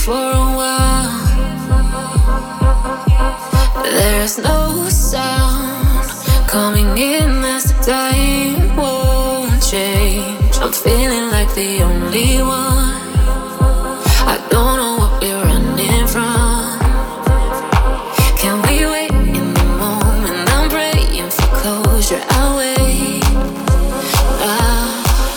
S12: for a while. There's no sound coming in as the time won't change. I'm feeling like the only one. I don't know what we're running from. Can we wait in the moment? I'm praying for closure. I'll wait. Ah.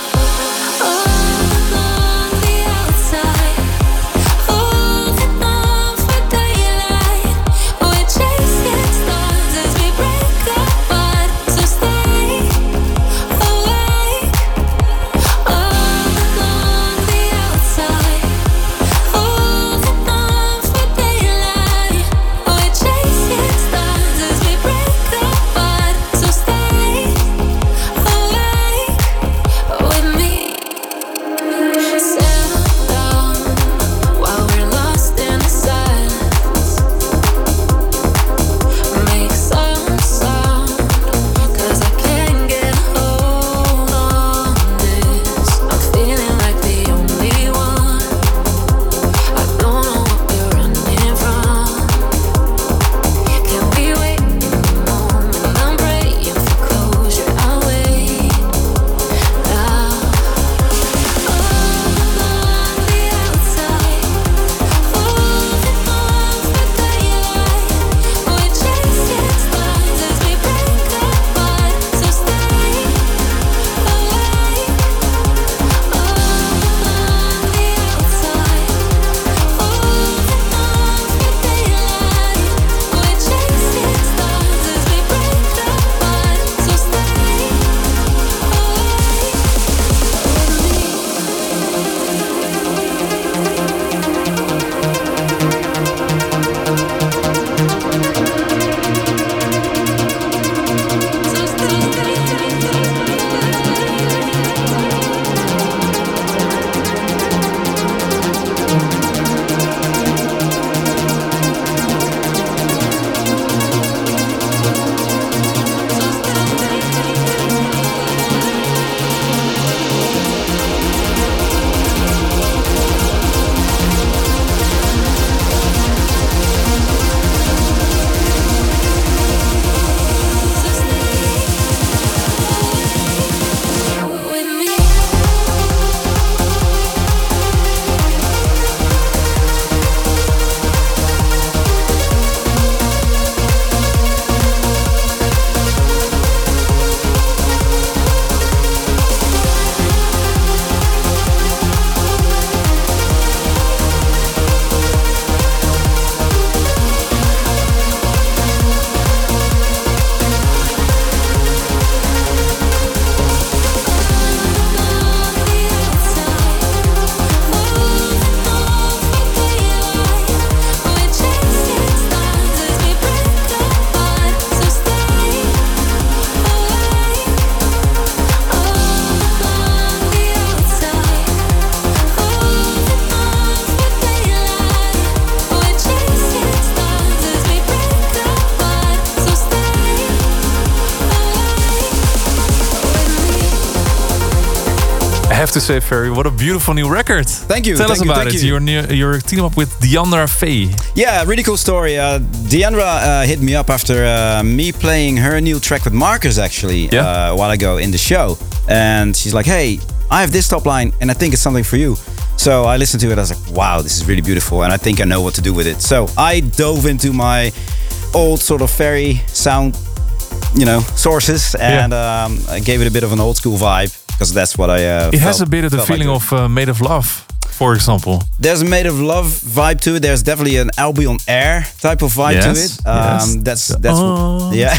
S3: I have to say, Ferry, what a beautiful new record.
S11: Thank you.
S3: Tell
S11: thank
S3: us
S11: you,
S3: about
S11: thank
S3: it.
S11: You.
S3: You're, new, you're teaming up with Deandra Faye.
S11: Yeah, really cool story. Uh, Deandra uh, hit me up after uh, me playing her new track with Marcus, actually,
S3: yeah?
S11: uh, a while ago in the show. And she's like, hey, I have this top line and I think it's something for you. So I listened to it. I was like, wow, this is really beautiful. And I think I know what to do with it. So I dove into my old sort of Ferry sound, you know, sources. And yeah. um, I gave it a bit of an old school vibe. Because that's what I uh,
S3: It
S11: felt,
S3: has a bit of the feeling like of uh, Made of Love, for example.
S11: There's a Made of Love vibe to it. There's definitely an Albion Air type of vibe
S3: yes,
S11: to it. Um,
S3: yes.
S11: That's that's
S3: oh.
S11: what, yeah.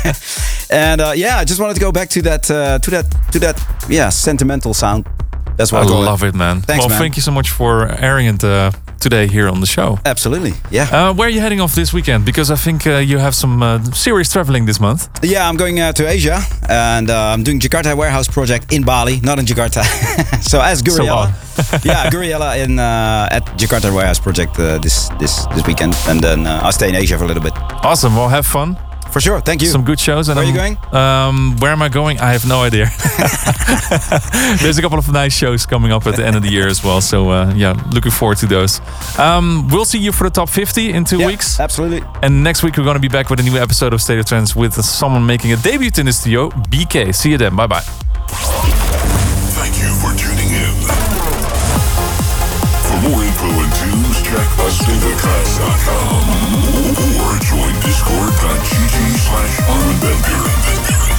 S11: And uh, yeah, I just wanted to go back to that uh, to that to that yeah sentimental sound. That's what I,
S3: I love it, man.
S11: Thanks,
S3: well,
S11: man.
S3: Thank you so much for airing it uh, today here on the show.
S11: Absolutely, yeah.
S3: Uh, where are you heading off this weekend? Because I think uh, you have some uh, serious traveling this month.
S11: Yeah, I'm going uh, to Asia and uh, I'm doing Jakarta Warehouse Project in Bali, not in Jakarta. So as Guriella,
S3: so
S11: yeah, Guriella in uh, at Jakarta Warehouse Project uh, this this this weekend, and then uh, I'll stay in Asia for a little bit.
S3: Awesome. Well, have fun.
S11: For sure, thank you.
S3: Some good shows. And
S11: where
S3: I'm,
S11: are you going?
S3: Um, where am I going? I have no idea. There's a couple of nice shows coming up at the end of the year as well. So uh, yeah, looking forward to those. Um, we'll see you for the top fifty in two
S11: yeah,
S3: weeks.
S11: Absolutely.
S3: And next week we're going to be back with a new episode of State of Trance with someone making a debut in the studio, B K. See you then. Bye bye.
S2: Thank you for tuning in. For more info and tunes, check a state of trance dot com or join discord dot g g slash Armin van Buuren.